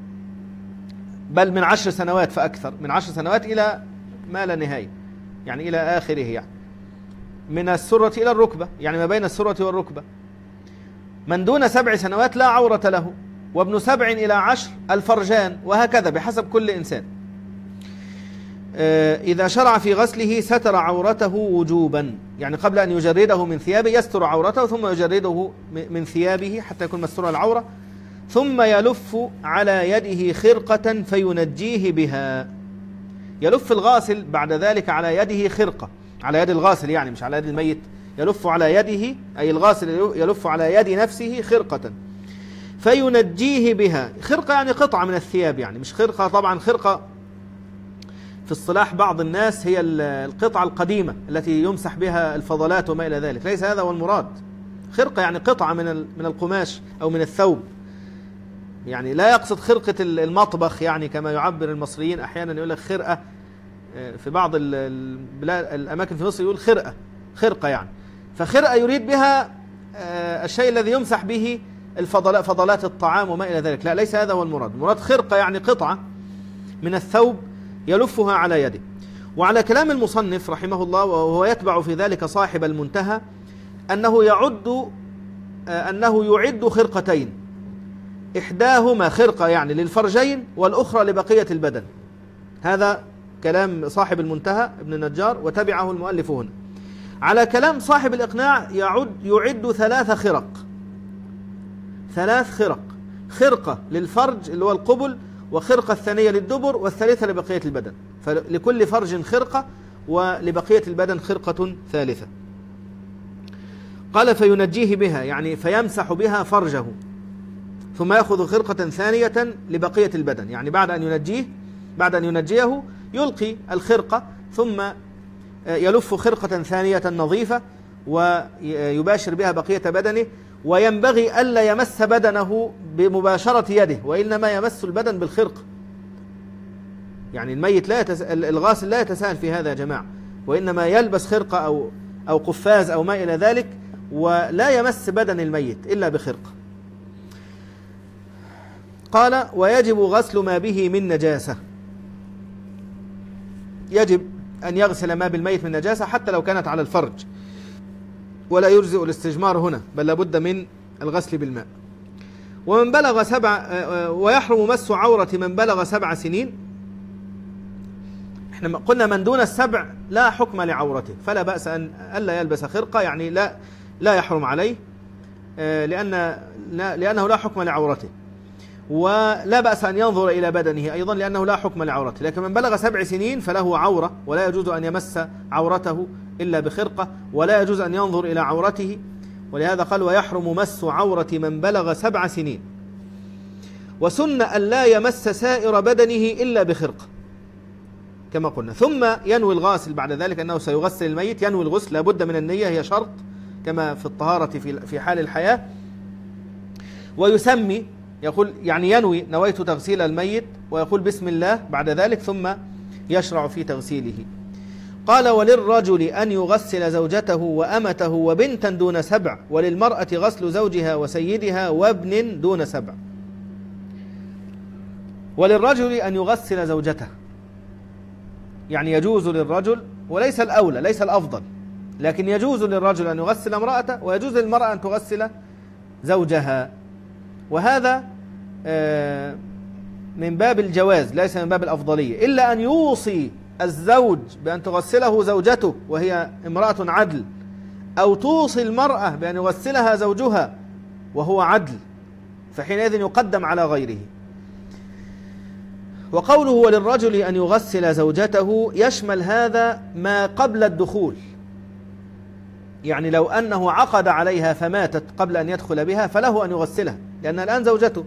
بل من عشر سنوات فأكثر، من عشر سنوات إلى ما لا نهاية، يعني إلى آخره، يعني من السرة إلى الركبة، يعني ما بين السرة والركبة. من دون سبع سنوات لا عورة له، وابن سبع إلى عشر الفرجان، وهكذا بحسب كل إنسان. إذا شرع في غسله ستر عورته وجوبا، يعني قبل أن يجرده من ثيابه يستر عورته ثم يجرده من ثيابه حتى يكون مستور العورة، ثم يلف على يده خرقة فينجيه بها. يلف الغاسل بعد ذلك على يده خرقة، على يد الغاسل يعني مش على يد الميت، يلف على يده، أي الغاسل يلف على يد نفسه خرقة فينجيه بها. خرقة يعني قطعة من الثياب، يعني مش خرقة، طبعا خرقة في اصطلاح بعض الناس هي القطعة القديمة التي يمسح بها الفضلات وما إلى ذلك، ليس هذا هو المراد. خرقة يعني قطعة من من القماش أو من الثوب، يعني لا يقصد خرقة المطبخ، يعني كما يعبر المصريين أحيانا يقول لك خرقة، في بعض البلاد الأماكن في مصر يقول خرقة، خرقة يعني، فخرقة يريد بها الشيء الذي يمسح به الفضلات، فضلات الطعام وما إلى ذلك. لا، ليس هذا هو المراد. المراد خرقة يعني قطعة من الثوب يلفها على يده. وعلى كلام المصنف رحمه الله، وهو يتبع في ذلك صاحب المنتهى، أنه يعد أنه يعد خرقتين، إحداهما خرقة يعني للفرجين والأخرى لبقية البدن. هذا كلام صاحب المنتهى ابن النجار، وتبعه المؤلف هنا. على كلام صاحب الإقناع يعد يعد ثلاث خرق، ثلاث خرق، خرقة للفرج اللي هو القبل، وخرقة الثانية للدبر، والثالثة لبقية البدن. فلكل فرج خرقة، ولبقية البدن خرقة ثالثة. قال: فينجيه بها، يعني فيمسح بها فرجه، ثم يأخذ خرقة ثانية لبقية البدن، يعني بعد أن ينجيه بعد أن ينجيه يلقي الخرقة، ثم يلف خرقة ثانية نظيفة ويباشر بها بقية بدنه. وينبغي ألا يمس بدنه بمباشرة يده، وإنما يمس البدن بالخرقة. يعني الميت لا يتس... الغاسل لا يتساهل في هذا يا جماعة، وإنما يلبس خرقة أو أو قفاز أو ما إلى ذلك، ولا يمس بدن الميت إلا بخرقة. قال: ويجب غسل ما به من نجاسة. يجب أن يغسل ما بالميت من نجاسة حتى لو كانت على الفرج، ولا يجزئ الاستجمار هنا، بل لابد من الغسل بالماء. ومن بلغ سبع ويحرم مس عورة من بلغ سبع سنين. احنا قلنا من دون السبع لا حكم لعورته، فلا بأس أن ألا يلبس خرقة، يعني لا لا يحرم عليه، لأن لأنه لا حكم لعورته. ولا بأس أن ينظر إلى بدنه أيضا، لأنه لا حكم لعورته. لكن من بلغ سبع سنين فله عورة، ولا يجوز أن يمس عورته إلا بخرقة، ولا يجوز أن ينظر إلى عورته. ولهذا قال: ويحرم مس عورة من بلغ سبع سنين. وسن أن لا يمس سائر بدنه إلا بخرقة كما قلنا. ثم ينوي الغاسل بعد ذلك أنه سيغسل الميت، ينوي الغسل، لابد من النية، هي شرط كما في الطهارة في حال الحياة. ويسمي، يقول يعني ينوي نويت تغسيل الميت، ويقول بسم الله بعد ذلك، ثم يشرع في تغسيله. قال: وللرجل أن يغسل زوجته وأمته وبنتا دون سبع، وللمرأة غسل زوجها وسيدها وابن دون سبع. وللرجل أن يغسل زوجته، يعني يجوز للرجل، وليس الأولى ليس الأفضل، لكن يجوز للرجل أن يغسل امرأته، ويجوز للمرأة أن تغسل زوجها. وهذا من باب الجواز ليس من باب الأفضلية، إلا أن يوصي الزوج بأن تغسله زوجته وهي امرأة عدل، أو توصي المرأة بأن يغسلها زوجها وهو عدل، فحينئذ يقدم على غيره. وقوله وللرجل أن يغسل زوجته يشمل هذا ما قبل الدخول، يعني لو أنه عقد عليها فماتت قبل أن يدخل بها فله أن يغسلها، لأن الآن زوجته،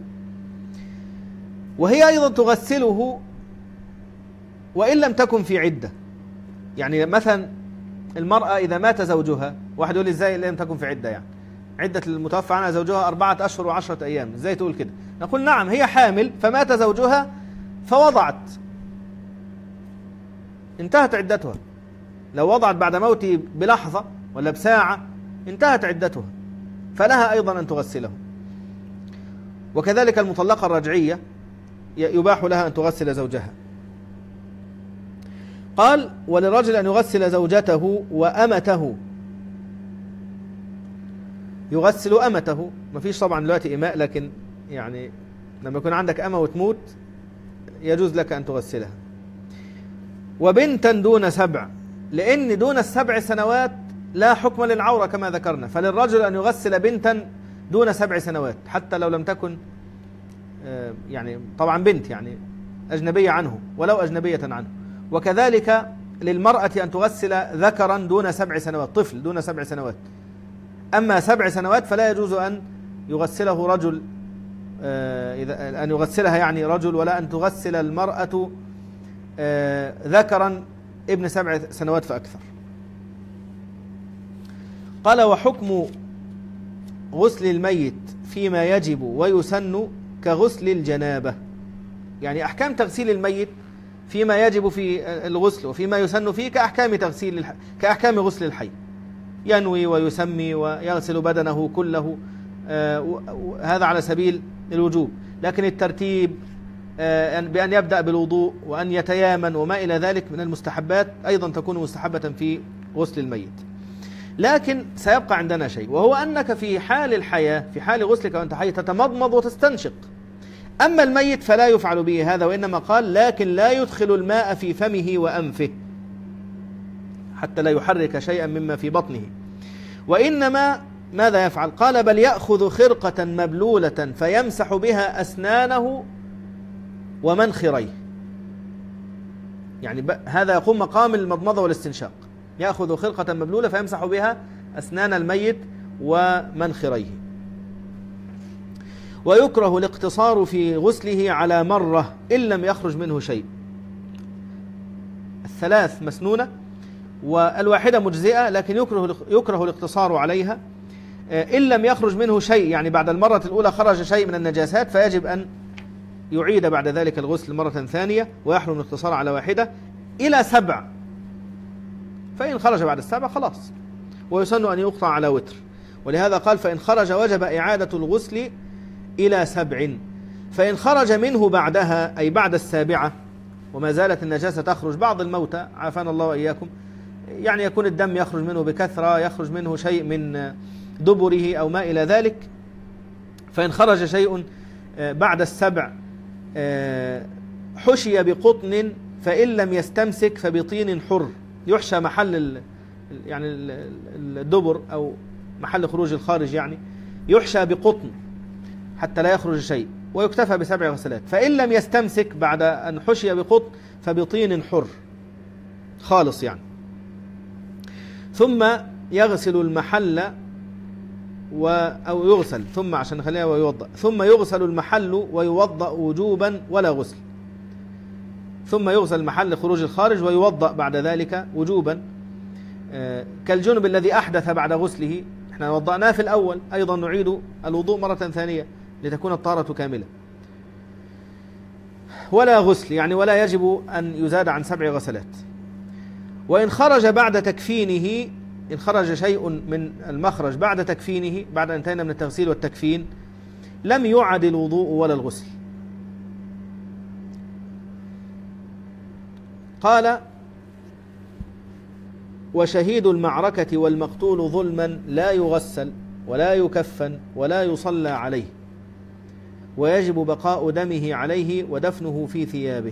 وهي أيضا تغسله وإن لم تكن في عدة. يعني مثلا المرأة إذا مات زوجها، واحد يقول لي إزاي لم تكن في عدة؟ يعني عدة المتوفى عنها زوجها أربعة أشهر وعشرة أيام، إزاي تقول كده؟ نقول نعم، هي حامل فمات زوجها فوضعت، انتهت عدتها. لو وضعت بعد موته بلحظة ولا بساعة انتهت عدتها، فلها أيضا أن تغسله. وكذلك المطلقة الرجعية يباح لها أن تغسل زوجها. قال: وللرجل أن يغسل زوجته وأمته. يغسل أمته، ما فيش طبعا دلوقتي إماء، لكن يعني لما يكون عندك أمة وتموت يجوز لك أن تغسلها. وبنتا دون سبع، لأن دون السبع سنوات لا حكم للعورة كما ذكرنا، فللرجل أن يغسل بنتا دون سبع سنوات حتى لو لم تكن يعني طبعا بنت يعني أجنبية عنه ولو أجنبية عنه. وكذلك للمرأة أن تغسل ذكرا دون سبع سنوات، طفل دون سبع سنوات. أما سبع سنوات فلا يجوز أن يغسله رجل، إذا أن يغسلها يعني رجل، ولا أن تغسل المرأة ذكرا ابن سبع سنوات فأكثر. قال: وحكم غسل الميت فيما يجب ويسن كغسل الجنابة. يعني أحكام تغسيل الميت فيما يجب في الغسل وفيما يسن فيه كأحكام تغسيل الح... كأحكام غسل الحي، ينوي ويسمي ويغسل بدنه كله، آه هذا على سبيل الوجوب. لكن الترتيب آه بأن يبدأ بالوضوء وأن يتيامن وما إلى ذلك من المستحبات أيضا تكون مستحبة في غسل الميت. لكن سيبقى عندنا شيء، وهو أنك في حال الحياة، في حال غسلك وأنت حي، تتمضمض وتستنشق. أما الميت فلا يفعل به هذا، وإنما قال: لكن لا يدخل الماء في فمه وأنفه حتى لا يحرك شيئا مما في بطنه. وإنما ماذا يفعل؟ قال: بل يأخذ خرقة مبلولة فيمسح بها أسنانه ومنخريه. يعني هذا يقوم مقام المضمضة والاستنشاق. يأخذ خرقة مبلولة فيمسح بها أسنان الميت ومنخريه. ويكره الاقتصار في غسله على مرة إن لم يخرج منه شيء. الثلاث مسنونة والواحدة مجزئة، لكن يكره يكره الاقتصار عليها إن لم يخرج منه شيء، يعني بعد المرة الأولى خرج شيء من النجاسات فيجب أن يعيد بعد ذلك الغسل مرة ثانية، ويحرم الاقتصار على واحدة إلى سبع، فإن خرج بعد السبع خلاص. ويسن أن يقطع على وتر، ولهذا قال: فإن خرج وجب إعادة الغسل إلى سبع. فإن خرج منه بعدها أي بعد السابعة وما زالت النجاسة تخرج، بعض الموتى عافانا الله وإياكم يعني يكون الدم يخرج منه بكثرة، يخرج منه شيء من دبره أو ما إلى ذلك، فإن خرج شيء بعد السبع حشي بقطن، فإن لم يستمسك فبطين حر. يحشى محل يعني الدبر أو محل خروج الخارج، يعني يحشى بقطن حتى لا يخرج شيء، ويكتفى بسبع غسلات. فإن لم يستمسك بعد أن حشي بقطن فبطين حر خالص يعني. ثم يغسل المحل و أو يغسل ثم عشان نخليها ويوضأ ثم يغسل المحل ويوضأ وجوبا ولا غسل. ثم يغسل المحل خروج الخارج ويوضأ بعد ذلك وجوبا، كالجنب الذي أحدث بعد غسله، احنا وضأناه في الأول، أيضا نعيد الوضوء مرة ثانية لتكون الطهارة كاملة. ولا غسل يعني ولا يجب أن يزاد عن سبع غسلات. وإن خرج بعد تكفينه، إن خرج شيء من المخرج بعد تكفينه، بعد أن انتهينا من التغسيل والتكفين، لم يعد الوضوء ولا الغسل. قال: وشهيد المعركة والمقتول ظلما لا يغسل ولا يكفن ولا يصلى عليه، ويجب بقاء دمه عليه ودفنه في ثيابه.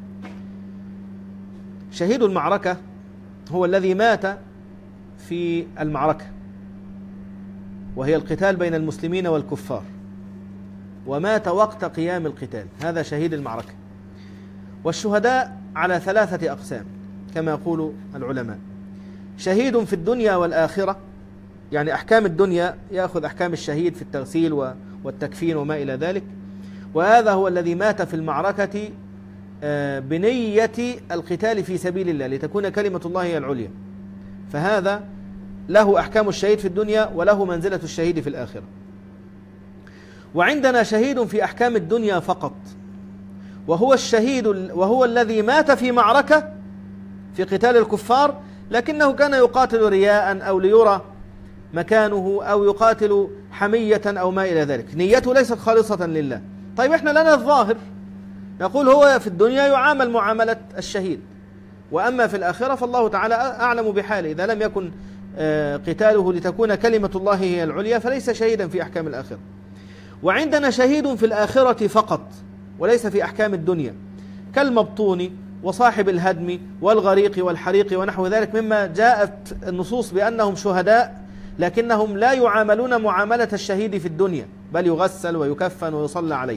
شهيد المعركة هو الذي مات في المعركة، وهي القتال بين المسلمين والكفار، ومات وقت قيام القتال، هذا شهيد المعركة. والشهداء على ثلاثة أقسام كما يقول العلماء: شهيد في الدنيا والآخرة، يعني أحكام الدنيا يأخذ أحكام الشهيد في التغسيل والتكفين وما إلى ذلك، وهذا هو الذي مات في المعركة بنية القتال في سبيل الله لتكون كلمة الله هي العليا، فهذا له أحكام الشهيد في الدنيا وله منزلة الشهيد في الآخرة. وعندنا شهيد في أحكام الدنيا فقط، وهو الشهيد وهو الذي مات في معركة في قتال الكفار، لكنه كان يقاتل رياء أو ليرى مكانه أو يقاتل حمية أو ما إلى ذلك، نيته ليست خالصة لله. طيب إحنا لنا الظاهر، نقول هو في الدنيا يعامل معاملة الشهيد، وأما في الآخرة فالله تعالى أعلم بحاله. إذا لم يكن قتاله لتكون كلمة الله هي العليا فليس شهيدا في أحكام الآخرة. وعندنا شهيد في الآخرة فقط وليس في أحكام الدنيا، كالمبطون وصاحب الهدم والغريق والحريق ونحو ذلك، مما جاءت النصوص بأنهم شهداء، لكنهم لا يعاملون معاملة الشهيد في الدنيا، بل يغسل ويكفن ويصلى عليه.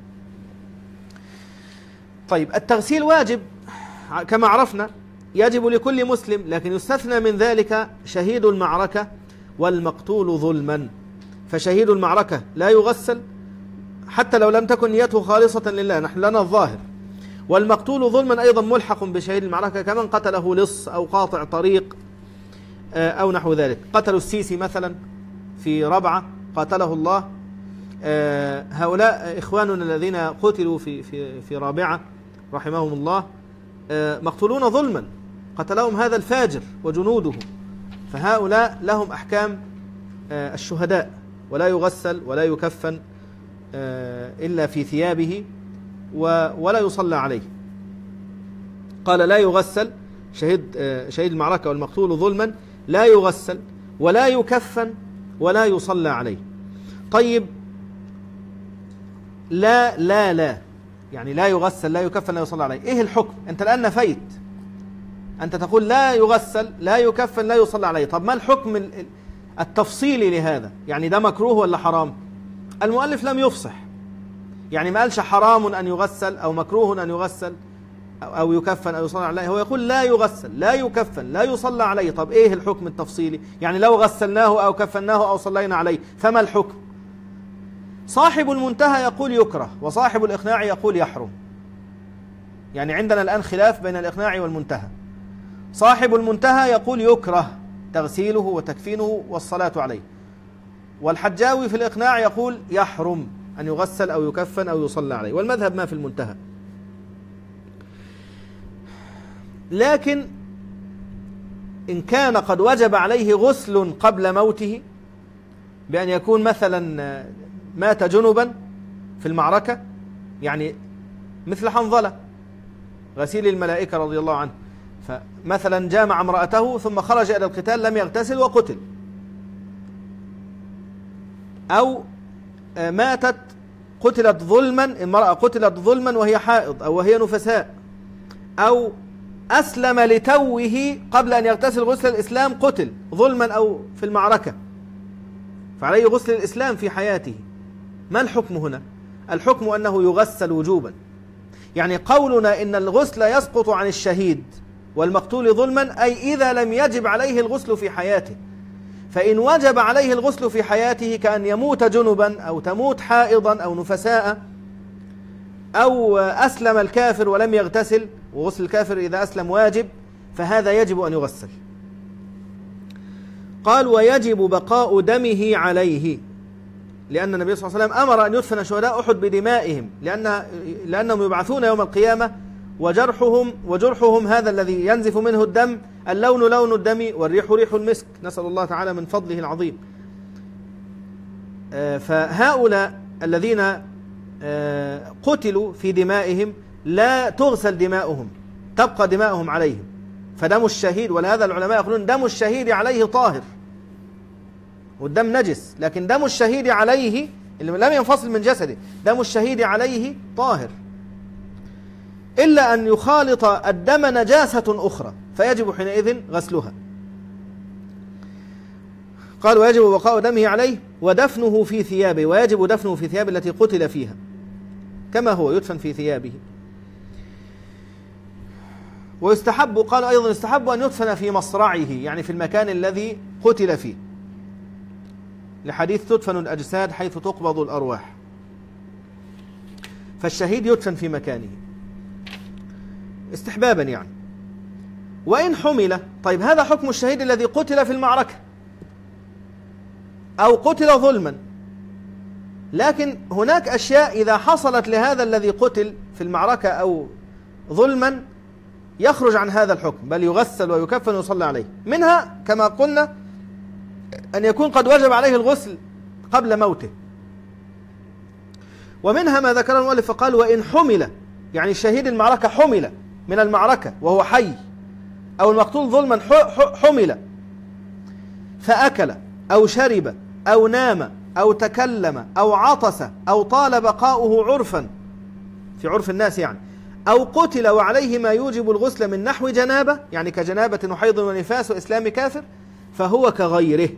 طيب التغسيل واجب كما عرفنا، يجب لكل مسلم، لكن يستثنى من ذلك شهيد المعركة والمقتول ظلما. فشهيد المعركة لا يغسل حتى لو لم تكن نيته خالصة لله، نحن لنا الظاهر. والمقتول ظلما أيضا ملحق بشهيد المعركة، كمن قتله لص أو قاطع طريق أو نحو ذلك. قتلوا السيسي مثلا في ربعة قاتله الله، هؤلاء إخواننا الذين قتلوا في في في رابعة رحمهم الله مقتولون ظلما، قتلهم هذا الفاجر وجنوده، فهؤلاء لهم أحكام الشهداء، ولا يغسل ولا يكفن إلا في ثيابه ولا يصلى عليه. قال لا يغسل شهيد شهيد المعركة والمقتول ظلما، لا يغسل ولا يكفن ولا يصلى عليه. طيب لا لا لا يعني لا يغسل لا يكفن لا يصلى عليه، ايه الحكم؟ انت الآن نفيت، انت تقول لا يغسل لا يكفن لا يصلى عليه. طب ما الحكم التفصيلي لهذا؟ يعني ده مكروه ولا حرام؟ المؤلف لم يفصح، يعني ما قالش حرام أن يغسل أو مكروه أن يغسل أو يكفن أو يصلى عليه، هو يقول لا يغسل لا يكفن لا يصلى عليه. طب إيه الحكم التفصيلي؟ يعني لو غسلناه أو كفناه أو صلينا عليه فما الحكم؟ صاحب المنتهى يقول يكره، وصاحب الإقناع يقول يحرم. يعني عندنا الآن خلاف بين الإقناع والمنتهى. صاحب المنتهى يقول يكره تغسيله وتكفينه والصلاة عليه، والحجاوي في الإقناع يقول يحرم أن يغسل أو يكفن أو يصلى عليه، والمذهب ما في المنتهى. لكن إن كان قد وجب عليه غسل قبل موته، بأن يكون مثلا مات جنبا في المعركة، يعني مثل حنظلة غسيل الملائكة رضي الله عنه، فمثلا جامع امرأته ثم خرج إلى القتال لم يغتسل وقتل، أو ماتت قتلت ظلما، امرأة قتلت ظلما وهي حائض أو وهي نفساء، أو أسلم لتوه قبل أن يغتسل غسل الإسلام قتل ظلما أو في المعركة، فعليه غسل الإسلام في حياته. ما الحكم هنا؟ الحكم أنه يغسل وجوبا. يعني قولنا إن الغسل يسقط عن الشهيد والمقتول ظلما أي إذا لم يجب عليه الغسل في حياته، فإن وجب عليه الغسل في حياته كأن يموت جنبا أو تموت حائضا أو نفساء، أو أسلم الكافر ولم يغتسل، وغسل الكافر إذا أسلم واجب، فهذا يجب أن يغسل. قال ويجب بقاء دمه عليه، لأن النبي صلى الله عليه وسلم أمر أن يدفن شهداء أحد بدمائهم، لأن لأنهم يبعثون يوم القيامة وجرحهم وجرحهم هذا الذي ينزف منه الدم اللون لون الدم والريح ريح المسك، نسأل الله تعالى من فضله العظيم. فهؤلاء الذين قتلوا في دمائهم لا تغسل دماؤهم، تبقى دماؤهم عليهم. فدم الشهيد، ولهذا العلماء يقولون دم الشهيد عليه طاهر، والدم نجس، لكن دم الشهيد عليه اللي لم ينفصل من جسده دم الشهيد عليه طاهر، إلا أن يخالط الدم نجاسة أخرى فيجب حينئذ غسلها. قال ويجب بقاء دمه عليه ودفنه في ثيابه، ويجب دفنه في ثيابه التي قتل فيها كما هو يدفن في ثيابه. ويستحب، قال أيضا يستحب أن يدفن في مصرعه، يعني في المكان الذي قتل فيه، لحديث تدفن الأجساد حيث تقبض الأرواح، فالشهيد يدفن في مكانه استحبابا يعني. وإن حمل، طيب هذا حكم الشهيد الذي قتل في المعركة أو قتل ظلما، لكن هناك أشياء إذا حصلت لهذا الذي قتل في المعركة أو ظلما يخرج عن هذا الحكم، بل يغسل ويكفن ويصلى عليه. منها كما قلنا أن يكون قد وجب عليه الغسل قبل موته، ومنها ما ذكره المؤلف فقال وإن حمل، يعني شهيد المعركة حمل من المعركة وهو حي، أو المقتول ظلما حمل فأكل أو شرب أو نام أو تكلم أو عطس أو طال بقاؤه عرفا في عرف الناس يعني، أو قتل وعليه ما يوجب الغسل من نحو جنابة، يعني كجنابة وحيض ونفاس وإسلام كافر، فهو كغيره،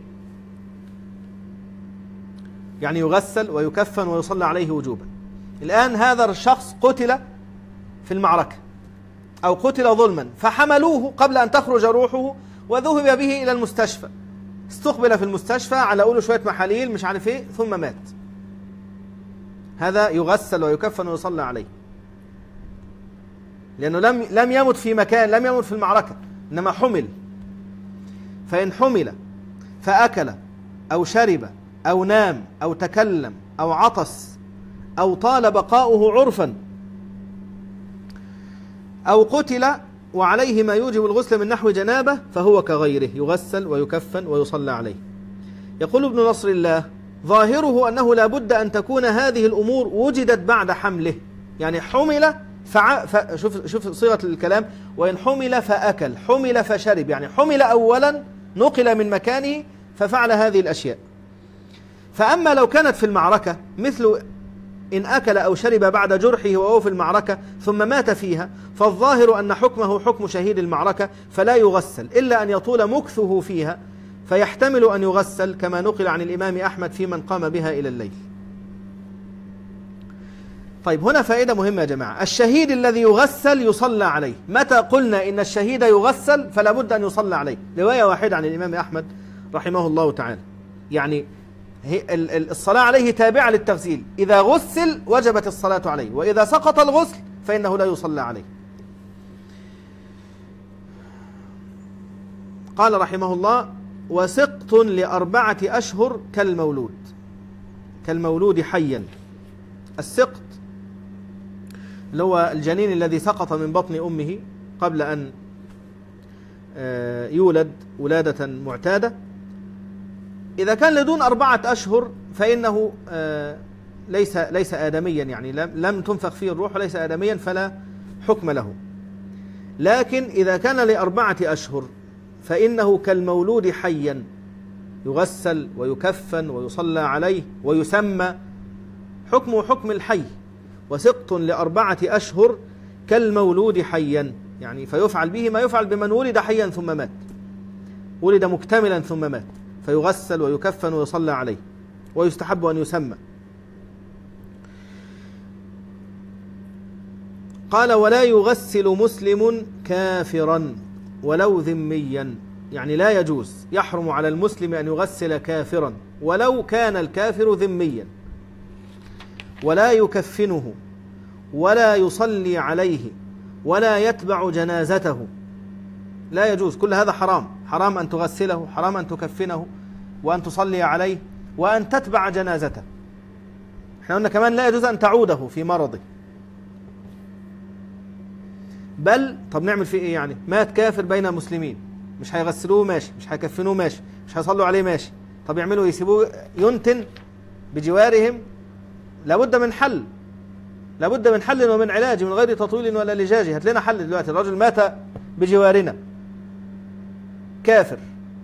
يعني يغسل ويكفن ويصلى عليه وجوبا. الآن هذا الشخص قتل في المعركة أو قتل ظلما، فحملوه قبل أن تخرج روحه وذهب به إلى المستشفى، استقبل في المستشفى على قوله شوية محاليل مش عارف ايه ثم مات. هذا يغسل ويكفن ويصلى عليه، لأنه لم لم يمت في مكان، لم يمت في المعركة، إنما حمل. فإن حمل فأكل أو شرب أو نام أو تكلم أو عطس أو طال بقاؤه عرفا أو قتل وعليه ما يوجب الغسل من نحو جنابه فهو كغيره، يغسل ويكفن ويصلى عليه. يقول ابن نصر الله ظاهره أنه لا بد أن تكون هذه الأمور وجدت بعد حمله، يعني حمل فع... ف... شوف شوف صيغة الكلام، وإن حمل فأكل، حمل فشرب، يعني حمل أولا نقل من مكانه ففعل هذه الأشياء. فأما لو كانت في المعركة مثل إن أكل أو شرب بعد جرحه وهو في المعركة ثم مات فيها، فالظاهر أن حكمه حكم شهيد المعركة فلا يغسل إلا أن يطول مكثه فيها، فيحتمل أن يغسل كما نقل عن الإمام أحمد في من قام بها إلى الليل. طيب هنا فائدة مهمة يا جماعة، الشهيد الذي يغسل يصلى عليه. متى قلنا إن الشهيد يغسل فلا بد أن يصلى عليه؟ رواية واحدة عن الإمام أحمد رحمه الله تعالى، يعني الصلاة عليه تابعة للتغسيل، إذا غسل وجبت الصلاة عليه، وإذا سقط الغسل فإنه لا يصلى عليه. قال رحمه الله وسقط لأربعة أشهر كالمولود، كالمولود حيا. السقط اللي هو الجنين الذي سقط من بطن أمه قبل أن يولد ولادة معتادة، إذا كان لدون أربعة أشهر فإنه ليس ليس آدميا، يعني لم تنفخ فيه الروح وليس آدميا فلا حكم له. لكن إذا كان لأربعة أشهر فإنه كالمولود حيا، يغسل ويكفن ويصلى عليه ويسمى، حكمه حكم الحي. وسقط لأربعة أشهر كالمولود حيا، يعني فيفعل به ما يفعل بمن ولد حيا ثم مات، ولد مكتملا ثم مات، فيغسل ويكفن ويصلى عليه، ويستحب أن يسمى. قال ولا يغسل مسلم كافرا ولو ذميا، يعني لا يجوز، يحرم على المسلم أن يغسل كافرا ولو كان الكافر ذميا، ولا يكفنه ولا يصلي عليه ولا يتبع جنازته، لا يجوز، كل هذا حرام. حرام أن تغسله، حرام أن تكفنه، وأن تصلي عليه، وأن تتبع جنازته. احنا قلنا كمان لا يجوز أن تعوده في مرضه. بل طب نعمل فيه ايه يعني؟ مات كافر بين مسلمين، مش هيغسلوه ماشي، مش هيكفنوه ماشي، مش هيصلوا عليه ماشي، طب يعملوا يسيبوه ينتن بجوارهم؟ لابد من حل، لابد من حل ومن علاج من غير تطويل ولا لجاج. هات لنا حل دلوقتي، الرجل مات بجوارنا كافر،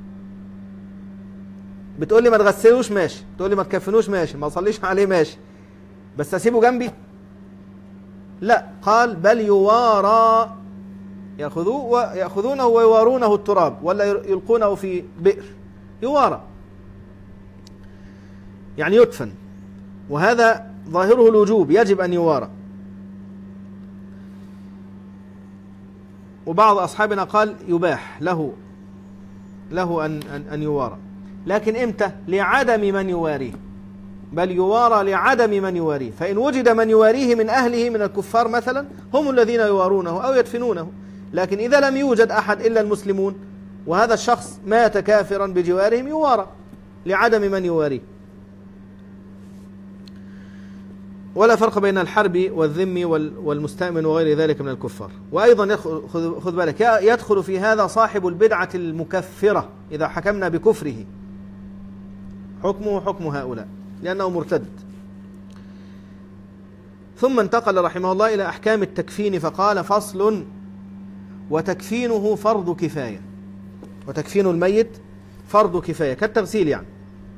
بتقول لي ما تغسلوش ماشي، بتقول لي ما تكفنوش ماشي، ما اصليش عليه ماشي، بس اسيبه جنبي؟ لا، قال بل يوارى، يأخذوه ويأخذونه ويوارونه التراب ولا يلقونه في بئر، يوارى يعني يدفن، وهذا ظاهره الوجوب، يجب أن يوارى. وبعض أصحابنا قال يباح له له أن أن يوارى، لكن إمتى؟ لعدم من يواريه، بل يوارى لعدم من يواريه. فإن وجد من يواريه من أهله من الكفار مثلا، هم الذين يوارونه أو يدفنونه، لكن إذا لم يوجد أحد إلا المسلمون وهذا الشخص مات كافرا بجوارهم يوارى لعدم من يواريه. ولا فرق بين الحرب والذم والمستأمن وغير ذلك من الكفار. وأيضا خذ بالك يدخل في هذا صاحب البدعة المكفرة إذا حكمنا بكفره حكمه حكم هؤلاء لأنه مرتد. ثم انتقل رحمه الله إلى أحكام التكفين فقال: فصل: وتكفينه فرض كفاية. وتكفين الميت فرض كفاية كالتغسيل يعني.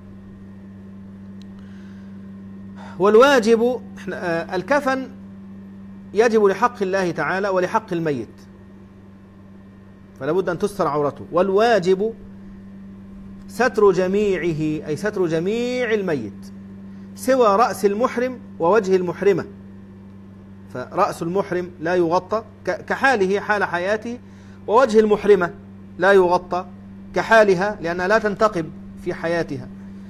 والواجب الكفن يجب لحق الله تعالى ولحق الميت، فلا بد أن تستر عورته. والواجب ستر جميعه، أي ستر جميع الميت سوى رأس المحرم ووجه المحرمة. فرأس المحرم لا يغطى كحاله حال حياته، ووجه المحرمة لا يغطى كحالها لأنها لا تنتقب في حياتها،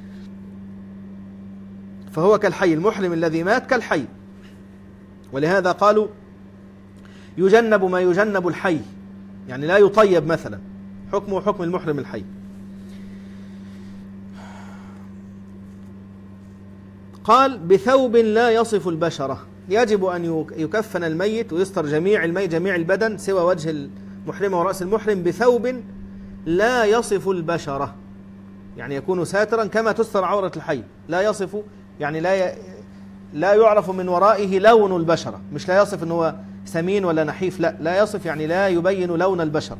فهو كالحي. المحرم الذي مات كالحي، ولهذا قالوا يجنب ما يجنب الحي، يعني لا يطيب مثلا، حكمه حكم المحرم الحي. قال: بثوب لا يصف البشرة. يجب أن يكفن الميت ويستر جميع الميت جميع البدن سوى وجه المحرمة ورأس المحرم بثوب لا يصف البشرة، يعني يكون ساترا كما تستر عورة الحي. لا يصف يعني لا ي... لا يعرف من ورائه لون البشرة، مش لا يصف أنه هو سمين ولا نحيف، لا لا يصف يعني لا يبين لون البشرة.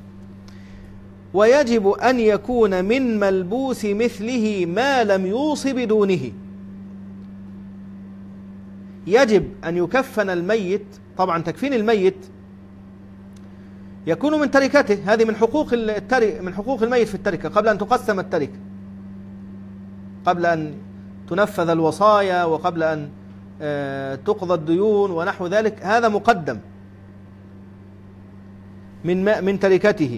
ويجب أن يكون من ملبوس مثله ما لم يوص بدونه. يجب أن يكفن الميت، طبعا تكفين الميت يكون من تركته، هذه من حقوق الترك من حقوق الميت في التركة قبل أن تقسم التركة، قبل أن تنفذ الوصايا وقبل أن تقضى الديون ونحو ذلك، هذا مقدم من من تركته.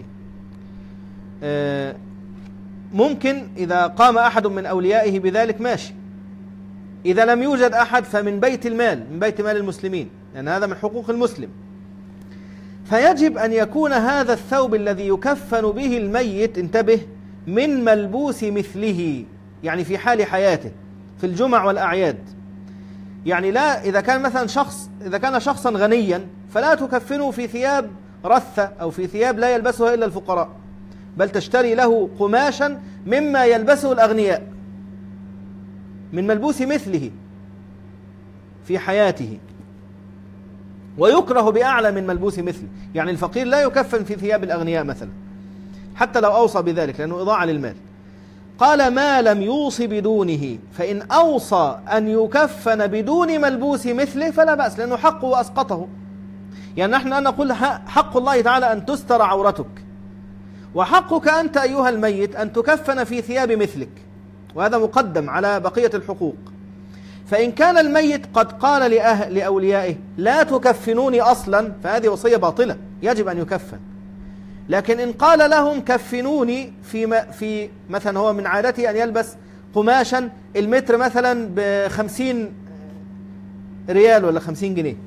ممكن إذا قام أحد من أوليائه بذلك ماشي، إذا لم يوجد أحد فمن بيت المال، من بيت مال المسلمين، لأن هذا من حقوق المسلم. فيجب أن يكون هذا الثوب الذي يكفن به الميت، انتبه، من ملبوس مثله، يعني في حال حياته في الجمع والأعياد. يعني لا إذا كان مثلا شخص إذا كان شخصا غنيا فلا تكفنه في ثياب رثة أو في ثياب لا يلبسها إلا الفقراء، بل تشتري له قماشا مما يلبسه الأغنياء من ملبوس مثله في حياته. ويكره بأعلى من ملبوس مثله، يعني الفقير لا يكفن في ثياب الأغنياء مثلا حتى لو أوصى بذلك لأنه إضاعة للمال. قال: ما لم يوص بدونه، فإن أوصى أن يكفن بدون ملبوس مثله فلا بأس، لأنه حقه وأسقطه. يعني نحن نقول حق الله تعالى أن تستر عورتك، وحقك أنت أيها الميت أن تكفن في ثياب مثلك، وهذا مقدم على بقية الحقوق. فإن كان الميت قد قال لأهل لأوليائه لا تكفنوني أصلا فهذه وصية باطلة، يجب أن يكفن. لكن إن قال لهم كفنوني في في مثلا، هو من عادته أن يلبس قماشا المتر مثلا بخمسين ريال ولا خمسين جنيه،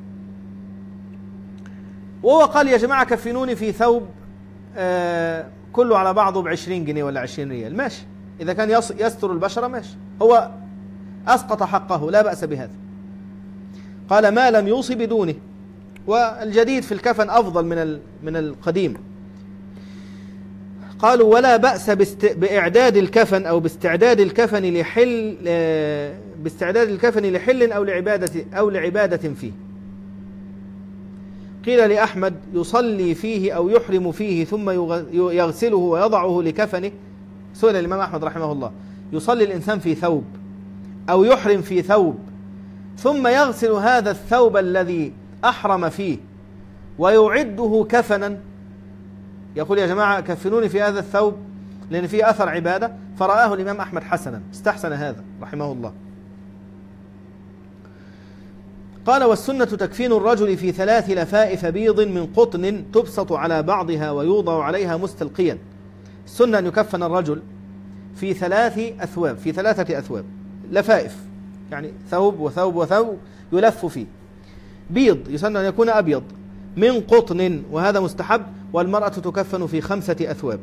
وهو قال يا جماعة كفنوني في ثوب آه كله على بعضه بعشرين جنيه ولا عشرين ريال، ماشي. إذا كان يستر البشرة ماشي، هو أسقط حقه، لا بأس بهذا. قال: ما لم يوصي بدونه. والجديد في الكفن أفضل من من القديم. قالوا: ولا بأس بإعداد الكفن أو باستعداد الكفن لحل باستعداد الكفن لحل أو لعبادة أو لعبادة فيه. قيل لأحمد: يصلي فيه أو يحرم فيه ثم يغسله ويضعه لكفنه. سئل الإمام أحمد رحمه الله: يصلي الإنسان في ثوب أو يحرم في ثوب ثم يغسل هذا الثوب الذي أحرم فيه ويعده كفنا، يقول يا جماعة كفنوني في هذا الثوب لأن فيه أثر عبادة، فرآه الإمام أحمد حسنا، استحسن هذا رحمه الله. قال: والسنة تكفين الرجل في ثلاث لفائف بيض من قطن تبسط على بعضها ويوضع عليها مستلقيا. السنة أن يكفن الرجل في ثلاث أثواب، في ثلاثة أثواب، لفائف يعني ثوب وثوب وثوب يلف فيه. بيض يسن أن يكون أبيض من قطن، وهذا مستحب، والمرأة تكفن في خمسة أثواب.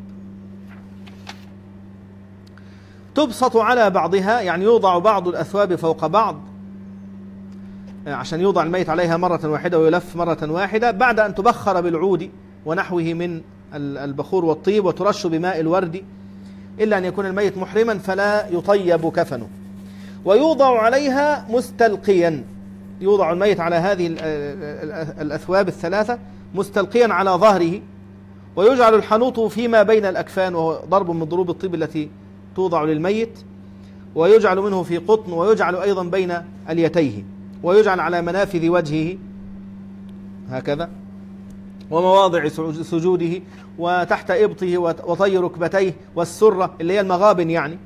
تبسط على بعضها، يعني يوضع بعض الأثواب فوق بعض عشان يوضع الميت عليها مرة واحدة ويلف مرة واحدة، بعد أن تبخر بالعود ونحوه من البخور والطيب، وترش بماء الورد، إلا أن يكون الميت محرما فلا يطيب كفنه. ويوضع عليها مستلقيا، يوضع الميت على هذه الأثواب الثلاثة مستلقيا على ظهره، ويجعل الحنوط فيما بين الأكفان، وهو ضرب من ضروب الطيب التي توضع للميت، ويجعل منه في قطن، ويجعل أيضا بين اليتيه، ويجعل على منافذ وجهه هكذا، ومواضع سجوده، وتحت إبطه وطي ركبتيه، والسرة اللي هي المغابن يعني.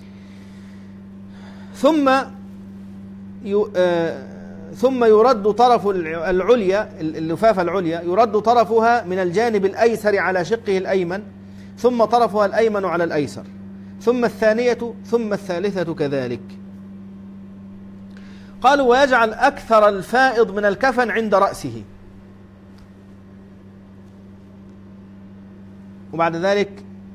ثم ثم يرد طرف العليا، اللفافة العليا يرد طرفها من الجانب الأيسر على شقه الأيمن، ثم طرفها الأيمن على الأيسر، ثم الثانية، ثم الثالثة كذلك. قالوا: ويجعل أكثر الفائض من الكفن عند رأسه. وبعد ذلك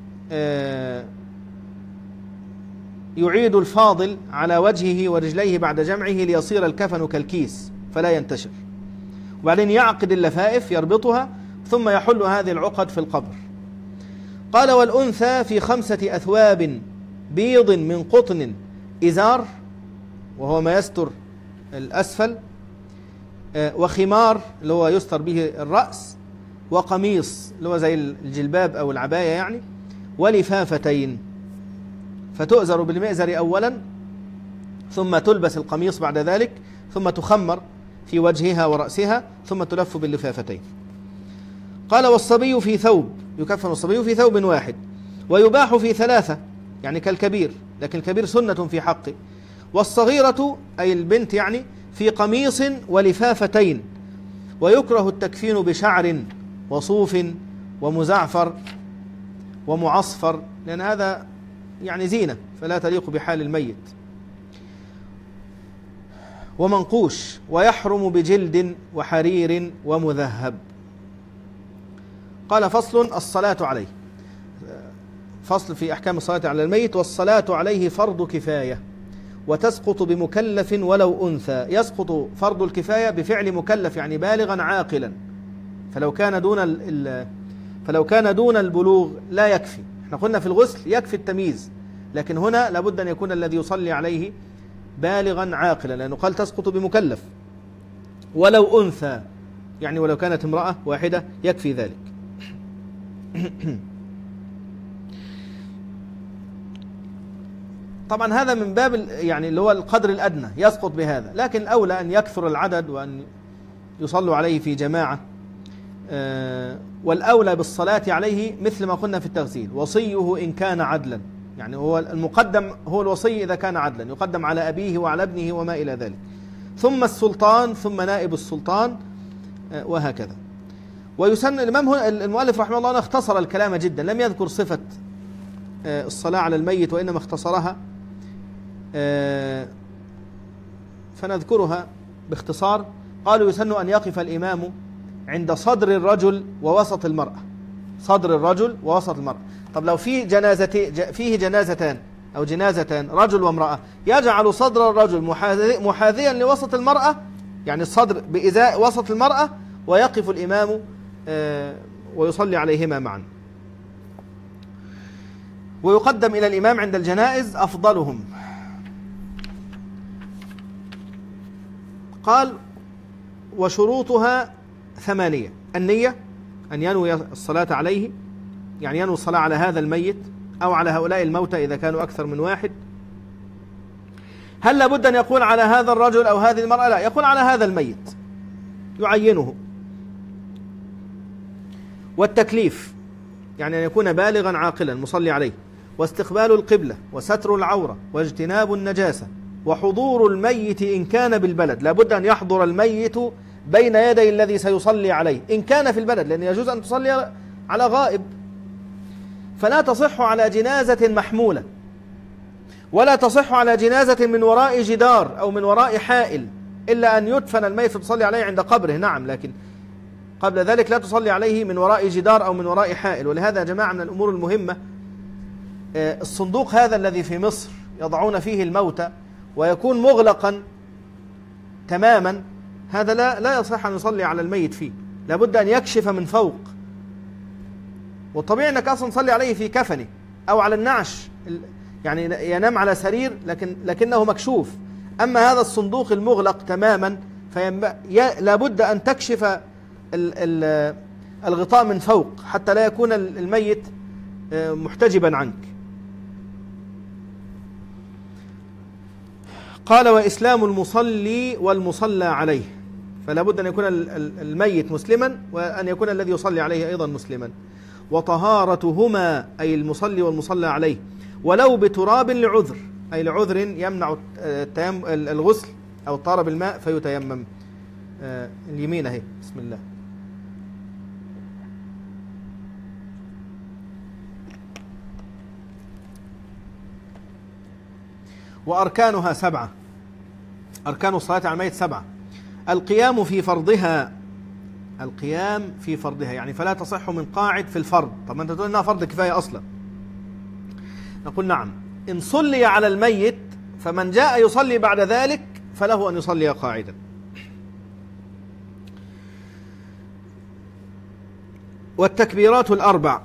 يعيد الفاضل على وجهه ورجليه بعد جمعه ليصير الكفن كالكيس فلا ينتشر، وبعدين يعقد اللفائف يربطها، ثم يحل هذه العقد في القبر. قال: والأنثى في خمسة أثواب بيض من قطن إزار، وهو ما يستر الأسفل، وخمار اللي هو يستر به الرأس، وقميص اللي هو زي الجلباب أو العباية يعني، ولفافتين، فتؤزر بالمئزر أولا، ثم تلبس القميص بعد ذلك، ثم تخمر في وجهها ورأسها، ثم تلف باللفافتين. قال: والصبي في ثوب، يكفن الصبي في ثوب واحد، ويباح في ثلاثة، يعني كالكبير، لكن الكبير سنة في حقه. والصغيرة أي البنت يعني في قميص ولفافتين، ويكره التكفين بشعر وصوف ومزعفر ومعصفر، لأن هذا يعني زينة فلا تليق بحال الميت. ومنقوش، ويحرم بجلد وحرير ومذهب. قال: فصل: الصلاة عليه. فصل في أحكام الصلاة على الميت. والصلاة عليه فرض كفاية، وتسقط بمكلف ولو أنثى. يسقط فرض الكفاية بفعل مكلف، يعني بالغا عاقلا، فلو كان دون ال فلو كان دون البلوغ لا يكفي. احنا قلنا في الغسل يكفي التمييز، لكن هنا لابد أن يكون الذي يصلي عليه بالغا عاقلا، لأنه قال تسقط بمكلف. ولو أنثى يعني ولو كانت امرأة واحدة يكفي ذلك. طبعا هذا من باب يعني اللي هو القدر الأدنى يسقط بهذا، لكن الأولى أن يكثر العدد وأن يصلوا عليه في جماعة. والأولى بالصلاة عليه مثل ما قلنا في التغسيل: وصيه إن كان عدلا، يعني هو المقدم هو الوصي إذا كان عدلا، يقدم على أبيه وعلى ابنه وما إلى ذلك، ثم السلطان، ثم نائب السلطان، وهكذا. ويسن الإمام المؤلف رحمه الله اختصر الكلام جدا، لم يذكر صفة الصلاة على الميت، وإنما اختصرها، فنذكرها باختصار. قالوا: يسن أن يقف الإمام عند صدر الرجل ووسط المرأة. صدر الرجل ووسط المرأة. طب لو في جنازة فيه جنازتان أو جنازتان رجل وامرأة، يجعل صدر الرجل محاذيا لوسط المرأة، يعني الصدر بإزاء وسط المرأة، ويقف الإمام ويصلي عليهما معا. ويقدم إلى الإمام عند الجنائز أفضلهم. قال: وشروطها ثمانية: النية، أن ينوي الصلاة عليه، يعني ينوي الصلاة على هذا الميت أو على هؤلاء الموتى إذا كانوا أكثر من واحد. هل لابد أن يقول على هذا الرجل أو هذه المرأة؟ لا، يقول على هذا الميت، يعينه. والتكليف، يعني أن يكون بالغا عاقلا مصلي عليه. واستقبال القبلة، وستر العورة، واجتناب النجاسة، وحضور الميت إن كان بالبلد. لابد أن يحضر الميت بين يدي الذي سيصلي عليه إن كان في البلد، لأن يجوز أن تصلي على غائب، فلا تصح على جنازة محمولة، ولا تصح على جنازة من وراء جدار أو من وراء حائل، إلا أن يدفن الميت تصلي عليه عند قبره. نعم، لكن قبل ذلك لا تصلي عليه من وراء جدار أو من وراء حائل. ولهذا يا جماعة من الأمور المهمة الصندوق هذا الذي في مصر يضعون فيه الموتى ويكون مغلقا تماما، هذا لا لا يصح أن يصلي على الميت فيه، لابد أن يكشف من فوق. والطبيعي أنك أصلا تصلي عليه في كفنه أو على النعش، يعني ينام على سرير لكن لكنه مكشوف. أما هذا الصندوق المغلق تماما لابد أن تكشف ال ال الغطاء من فوق حتى لا يكون الميت محتجبا عنك. قال وإسلام المصلي والمصلى عليه، فلا بد أن يكون الميت مسلما وأن يكون الذي يصلي عليه أيضا مسلما. وطهارتهما أي المصلي والمصلى عليه ولو بتراب لعذر، أي لعذر يمنع الغسل أو الطهارة بالماء فيتيمم. اليمين اهي، بسم الله. وأركانها سبعة، أركان الصلاة على الميت سبعة. القيام في فرضها، القيام في فرضها يعني فلا تصح من قاعد في الفرض. طب ما أنت تقول إنها فرض كفاية أصلا، نقول نعم. إن صلي على الميت فمن جاء يصلي بعد ذلك فله أن يصلي قاعدا. والتكبيرات الأربع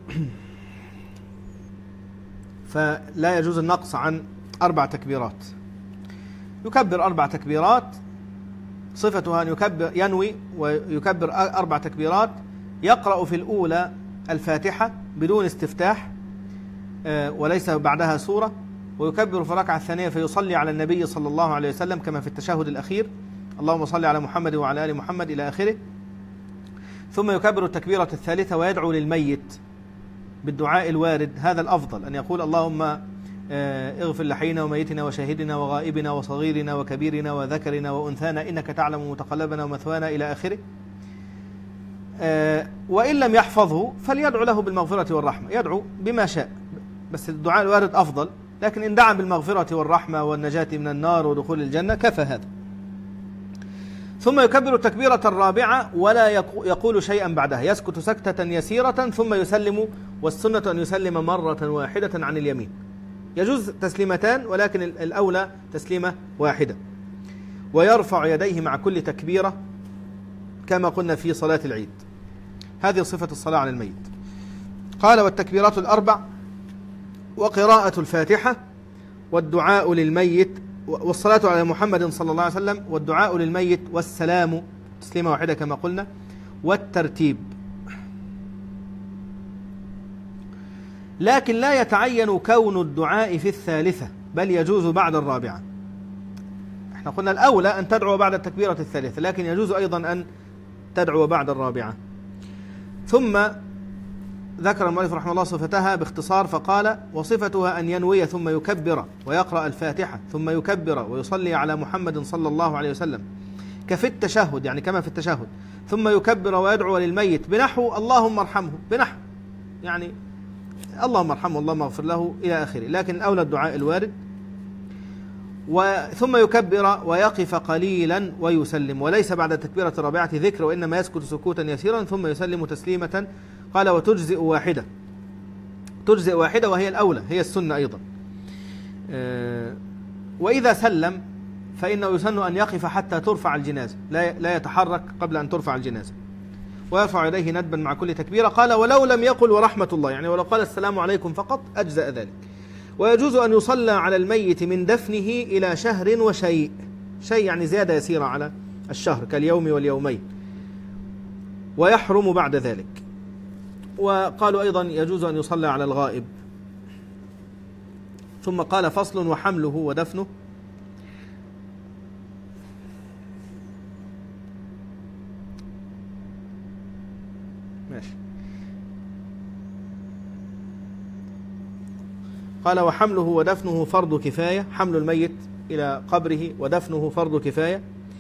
فلا يجوز النقص عن أربع تكبيرات. يكبر أربع تكبيرات، صفتها أن يكبر ينوي ويكبر أربع تكبيرات، يقرأ في الأولى الفاتحة بدون استفتاح وليس بعدها سورة، ويكبر في الركعة الثانية فيصلي على النبي صلى الله عليه وسلم كما في التشهد الأخير، اللهم صل على محمد وعلى آل محمد إلى آخره. ثم يكبر التكبيرة الثالثة ويدعو للميت بالدعاء الوارد، هذا الأفضل، أن يقول اللهم اغفر لحينا وميتنا وشاهدنا وغائبنا وصغيرنا وكبيرنا وذكرنا وأنثانا إنك تعلم متقلبنا ومثوانا إلى آخره. وإن لم يحفظه فليدعو له بالمغفرة والرحمة، يدعو بما شاء، بس الدعاء الوارد أفضل. لكن إن دعا بالمغفرة والرحمة والنجاة من النار ودخول الجنة كفى هذا. ثم يكبر التكبيرة الرابعة ولا يقول شيئا بعدها، يسكت سكتة يسيرة ثم يسلم، والسنة أن يسلم مرة واحدة عن اليمين. يجوز تسليمتان ولكن الأولى تسليمة واحدة. ويرفع يديه مع كل تكبيرة كما قلنا في صلاة العيد. هذه صفة الصلاة على الميت. قال والتكبيرات الأربع وقراءة الفاتحة والدعاء للميت والصلاة على محمد صلى الله عليه وسلم والدعاء للميت والسلام تسليمة واحدة كما قلنا، والترتيب. لكن لا يتعين كون الدعاء في الثالثة، بل يجوز بعد الرابعة. احنا قلنا الأولى أن تدعو بعد التكبيرة الثالثة، لكن يجوز أيضا أن تدعو بعد الرابعة. ثم ذكر المؤلف رحمه الله صفتها باختصار فقال وصفتها أن ينوي ثم يكبر ويقرأ الفاتحة ثم يكبر ويصلي على محمد صلى الله عليه وسلم كفي التشهد، يعني كما في التشهد، ثم يكبر ويدعو للميت بنحو اللهم ارحمه، بنحو يعني اللهم ارحمه اللهم اغفر له إلى آخره، لكن أولى الدعاء الوارد. ثم يكبر ويقف قليلا ويسلم، وليس بعد التكبيرة الرابعة ذكر، وإنما يسكت سكوتا يسيرا ثم يسلم تسليمة. قال وتجزئ واحدة، تجزئ واحدة وهي الأولى، هي السنة أيضا. وإذا سلم فإنه يسن أن يقف حتى ترفع الجنازة، لا يتحرك قبل أن ترفع الجنازة، ويرفع يديه ندبا مع كل تكبيرة. قال ولو لم يقل ورحمة الله، يعني ولو قال السلام عليكم فقط أجزأ ذلك. ويجوز أن يصلى على الميت من دفنه إلى شهر وشيء، شيء يعني زيادة يسيرة على الشهر كاليوم واليومين، ويحرم بعد ذلك. وقالوا أيضا يجوز أن يصلى على الغائب. ثم قال فصل وحمله ودفنه. ماشي. قال وحمله ودفنه فرض كفاية، حمل الميت إلى قبره ودفنه فرض كفاية،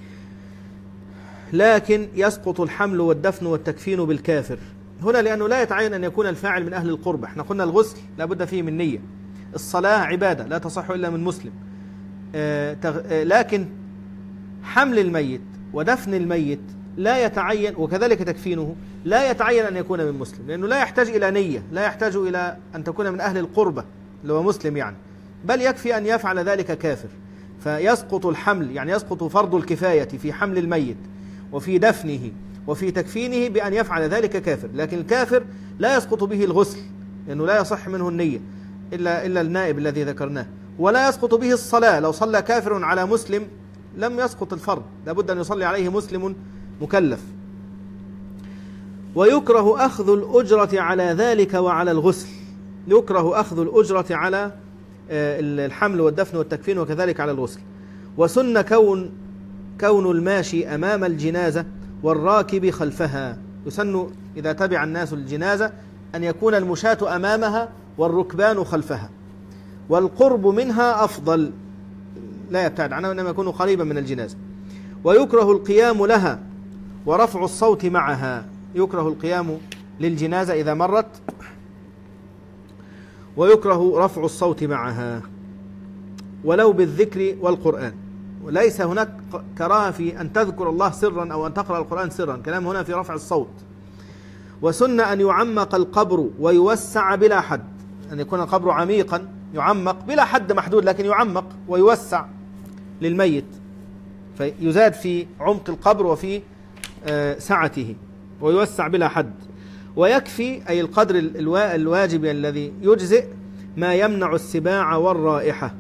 لكن يسقط الحمل والدفن والتكفين بالكافر هنا، لأنه لا يتعين أن يكون الفاعل من أهل القربة. احنا قلنا الغسل لابد فيه من نية، الصلاة عبادة لا تصح إلا من مسلم، آه لكن حمل الميت ودفن الميت لا يتعين، وكذلك تكفينه لا يتعين أن يكون من مسلم، لأنه لا يحتاج إلى نية، لا يحتاج إلى أن تكون من أهل القربة اللي هو مسلم يعني، بل يكفي أن يفعل ذلك كافر. فيسقط الحمل، يعني يسقط فرض الكفاية في حمل الميت وفي دفنه وفي تكفينه بأن يفعل ذلك كافر. لكن الكافر لا يسقط به الغسل، لأنه لا يصح منه النية إلا, إلا النائب الذي ذكرناه، ولا يسقط به الصلاة. لو صلى كافر على مسلم لم يسقط الفرض، لابد أن يصلي عليه مسلم مكلف. ويكره أخذ الأجرة على ذلك وعلى الغسل، يكره أخذ الأجرة على الحمل والدفن والتكفين وكذلك على الغسل. وسن كون كون الماشي أمام الجنازة والراكب خلفها، يسن إذا تبع الناس الجنازة أن يكون المشاة أمامها والركبان خلفها، والقرب منها أفضل، لا يبتعد عنها وإنما يكون قريبا من الجنازة. ويكره القيام لها ورفع الصوت معها، يكره القيام للجنازة إذا مرت، ويكره رفع الصوت معها ولو بالذكر والقرآن. وليس هناك كراهة في أن تذكر الله سرا أو أن تقرأ القرآن سرا، كلام هنا في رفع الصوت. وسن أن يعمق القبر ويوسع بلا حد، أن يكون القبر عميقا يعمق بلا حد محدود، لكن يعمق ويوسع للميت، فيزاد في عمق القبر وفي سعته، ويوسع بلا حد. ويكفي أي القدر الواجب الذي يجزئ ما يمنع السباع والرائحة،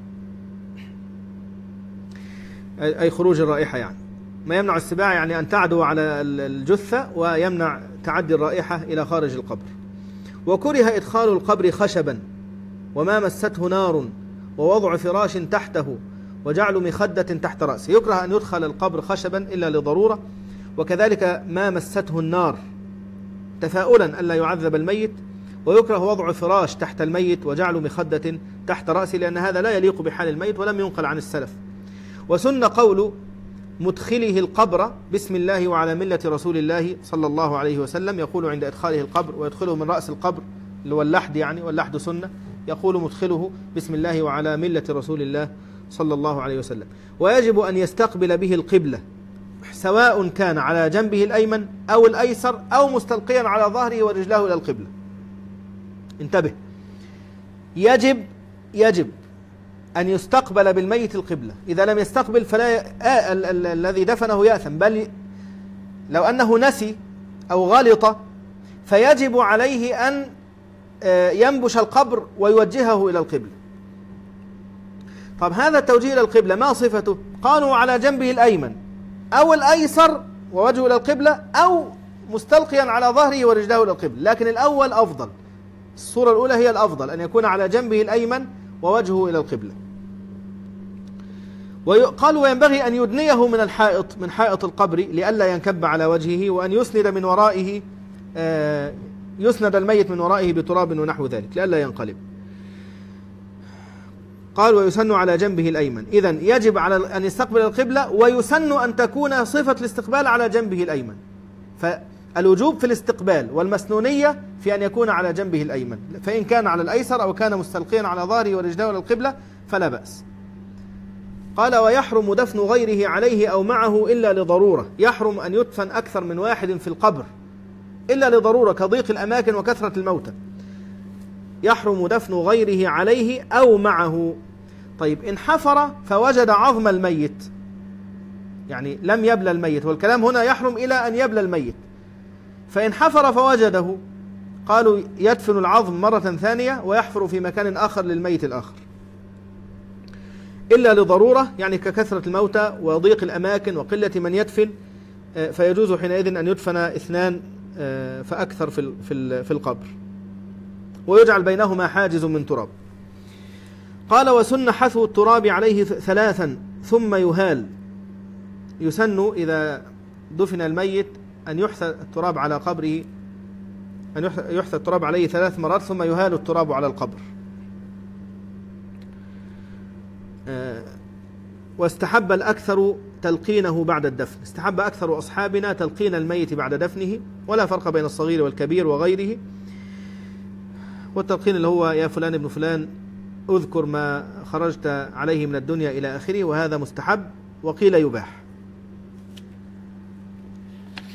أي خروج الرائحة، يعني ما يمنع السباع يعني أن تعدو على الجثة ويمنع تعدي الرائحة إلى خارج القبر. وكره إدخال القبر خشبا وما مسته نار ووضع فراش تحته وجعل مخدة تحت رأسه، يكره أن يدخل القبر خشبا إلا لضرورة، وكذلك ما مسته النار تفاؤلا ألا يعذب الميت. ويكره وضع فراش تحت الميت وجعل مخدة تحت رأسه، لأن هذا لا يليق بحال الميت ولم ينقل عن السلف. وسن قول مدخله القبر بسم الله وعلى ملة رسول الله صلى الله عليه وسلم، يقول عند إدخاله القبر ويدخله من رأس القبر اللي هو اللحد، يعني واللحد سنة، يقول مدخله بسم الله وعلى ملة رسول الله صلى الله عليه وسلم. ويجب أن يستقبل به القبلة سواء كان على جنبه الأيمن أو الأيسر أو مستلقيا على ظهره ورجلاه إلى القبلة. انتبه، يجب يجب أن يستقبل بالميت القبلة، إذا لم يستقبل فلا آه ال ال الذي دفنه يأثم، بل لو أنه نسي أو غلط فيجب عليه أن آه ينبش القبر ويوجهه إلى القبلة. طب هذا التوجيه إلى القبلة ما صفته؟ قالوا على جنبه الأيمن أو الأيسر ووجهه إلى القبلة، أو مستلقيا على ظهره ورجلاه إلى القبلة، لكن الأول أفضل، الصورة الأولى هي الأفضل، أن يكون على جنبه الأيمن ووجهه إلى القبلة. وقالوا وينبغي أن يدنيه من الحائط، من حائط القبر لئلا ينكب على وجهه، وأن يسند من ورائه آه يسند الميت من ورائه بتراب ونحو ذلك لئلا ينقلب. قال ويسن على جنبه الأيمن، إذن يجب على أن يستقبل القبلة، ويسن أن تكون صفة الاستقبال على جنبه الأيمن، فالوجوب في الاستقبال والمسنونية في أن يكون على جنبه الأيمن، فإن كان على الأيسر أو كان مستلقيا على ظهره ورجلاه إلى القبلة فلا بأس. قال ويحرم دفن غيره عليه أو معه إلا لضرورة، يحرم أن يدفن أكثر من واحد في القبر إلا لضرورة كضيق الأماكن وكثرة الموتى، يحرم دفن غيره عليه أو معه. طيب إن حفر فوجد عظم الميت، يعني لم يبلى الميت، والكلام هنا يحرم إلى أن يبلى الميت، فإن حفر فوجده قالوا يدفن العظم مرة ثانية ويحفر في مكان آخر للميت الآخر، إلا لضرورة يعني ككثرة الموتى وضيق الأماكن وقلة من يدفن، فيجوز حينئذ أن يدفن اثنان فأكثر في القبر، ويجعل بينهما حاجز من تراب. قال وسن حثو التراب عليه ثلاثا ثم يهال، يسن إذا دفن الميت أن يحثى التراب على قبره، أن يحثى التراب عليه ثلاث مرات ثم يهال التراب على القبر. واستحب الأكثر تلقينه بعد الدفن، استحب أكثر أصحابنا تلقين الميت بعد دفنه، ولا فرق بين الصغير والكبير وغيره. والتلقين اللي هو يا فلان ابن فلان اذكر ما خرجت عليه من الدنيا إلى آخره، وهذا مستحب وقيل يباح.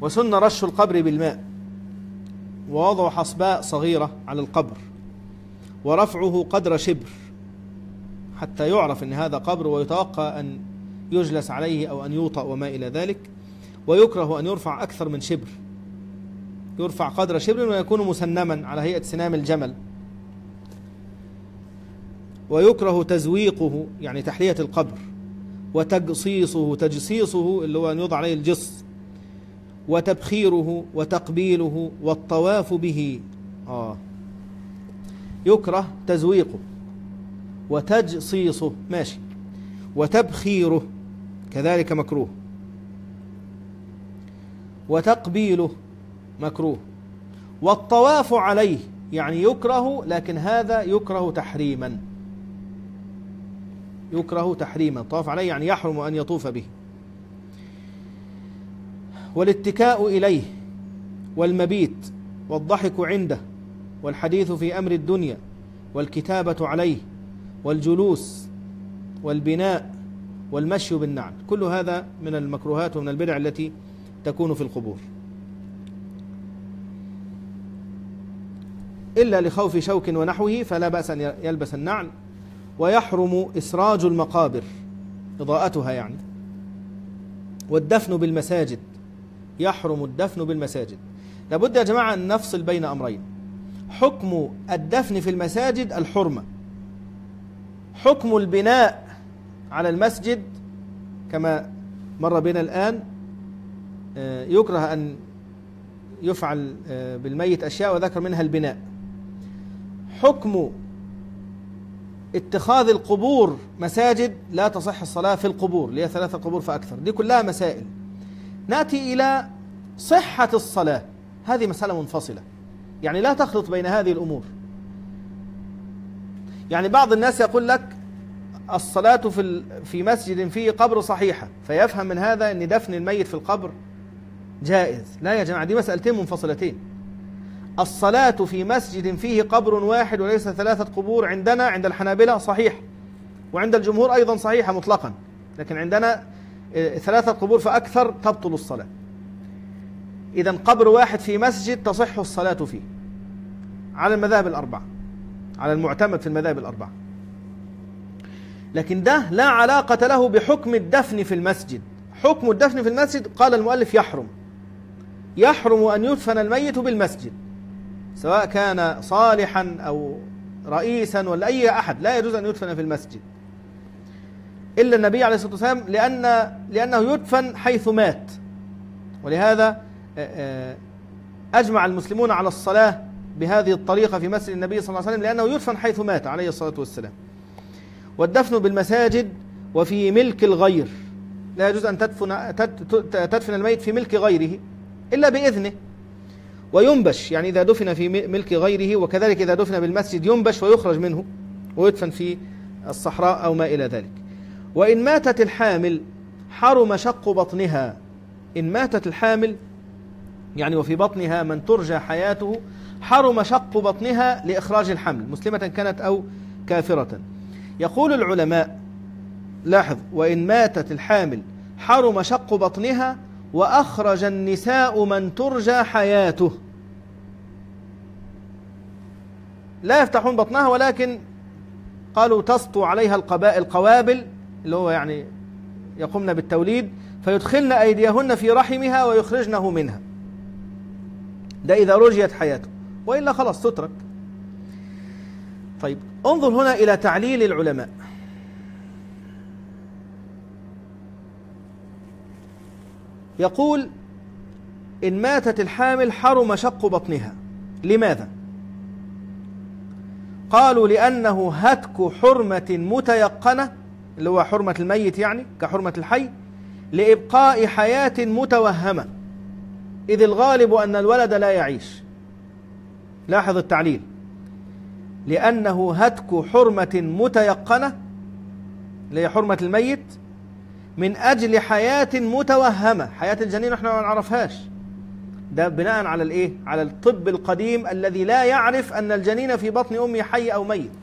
وسن رش القبر بالماء، ووضع حصباء صغيرة على القبر، ورفعه قدر شبر حتى يعرف أن هذا قبر، ويتوقع أن يجلس عليه أو أن يوطأ وما إلى ذلك. ويكره أن يرفع أكثر من شبر، يرفع قدر شبر ويكون مسنما على هيئة سنام الجمل. ويكره تزويقه يعني تحلية القبر، وتجصيصه، تجصيصه اللي هو أن يوضع عليه الجص، وتبخيره وتقبيله والطواف به. آه يكره تزويقه وتجصيصه ماشي، وتبخيره كذلك مكروه، وتقبيله مكروه، والطواف عليه يعني يكره، لكن هذا يكره تحريما، يكره تحريما. الطواف عليه يعني يحرم أن يطوف به. والاتكاء إليه، والمبيت، والضحك عنده، والحديث في أمر الدنيا، والكتابة عليه، والجلوس، والبناء، والمشي بالنعل، كل هذا من المكروهات ومن البدع التي تكون في القبور، إلا لخوف شوك ونحوه فلا بأس أن يلبس النعل. ويحرم إسراج المقابر، إضاءتها يعني، والدفن بالمساجد، يحرم الدفن بالمساجد. لابد يا جماعة أن نفصل بين أمرين: حكم الدفن في المساجد الحرمة، حكم البناء على المسجد كما مر بنا الآن يكره أن يفعل بالميت أشياء وذكر منها البناء. حكم اتخاذ القبور مساجد، لا تصح الصلاة في القبور، اللي هي ثلاثة قبور فأكثر، دي كلها مسائل. نأتي إلى صحة الصلاة، هذه مسألة منفصلة، يعني لا تخلط بين هذه الأمور. يعني بعض الناس يقول لك الصلاة في في مسجد فيه قبر صحيحة، فيفهم من هذا أن دفن الميت في القبر جائز. لا يا جماعة، دي مسألتين منفصلتين. الصلاة في مسجد فيه قبر واحد وليس ثلاثة قبور عندنا عند الحنابلة صحيح، وعند الجمهور أيضا صحيحة مطلقا، لكن عندنا ثلاثة قبور فأكثر تبطل الصلاة. إذن قبر واحد في مسجد تصح الصلاة فيه على المذاهب الأربعة، على المعتمد في المذاهب الأربعة. لكن ده لا علاقة له بحكم الدفن في المسجد. حكم الدفن في المسجد قال المؤلف يحرم، يحرم أن يدفن الميت بالمسجد، سواء كان صالحا أو رئيسا ولا أي أحد، لا يجوز أن يدفن في المسجد إلا النبي عليه الصلاة والسلام، لأن لأنه يدفن حيث مات. ولهذا أجمع المسلمون على الصلاة بهذه الطريقة في مسجد النبي صلى الله عليه وسلم، لأنه يدفن حيث مات عليه الصلاة والسلام. والدفن بالمساجد وفي ملك الغير، لا يجوز أن تدفن, تدفن الميت في ملك غيره إلا بإذنه. وينبش، يعني إذا دفن في ملك غيره، وكذلك إذا دفن بالمسجد ينبش ويخرج منه ويدفن في الصحراء أو ما إلى ذلك. وإن ماتت الحامل حرم شق بطنها، إن ماتت الحامل يعني وفي بطنها من ترجى حياته حرم شق بطنها لإخراج الحمل، مسلمة كانت أو كافرة. يقول العلماء، لاحظ، وإن ماتت الحامل حرم شق بطنها وأخرج النساء من ترجى حياته، لا يفتحون بطنها ولكن قالوا تسطو عليها القوابل اللي هو يعني يقومن بالتوليد، فيدخلن أيديهن في رحمها ويخرجنه منها، ده إذا رجيت حياته، وإلا خلاص تترك. طيب انظر هنا إلى تعليل العلماء. يقول إن ماتت الحامل حرم شق بطنها، لماذا؟ قالوا لأنه هتك حرمة متيقنة، اللي هو حرمة الميت يعني كحرمة الحي، لإبقاء حياة متوهمة، إذ الغالب أن الولد لا يعيش. لاحظ التعليل، لأنه هتك حرمة متيقنة اللي هي حرمة الميت من أجل حياة متوهمة، حياة الجنين احنا ما نعرفهاش، ده بناء على الايه؟ على الطب القديم الذي لا يعرف أن الجنين في بطن أمه حي أو ميت.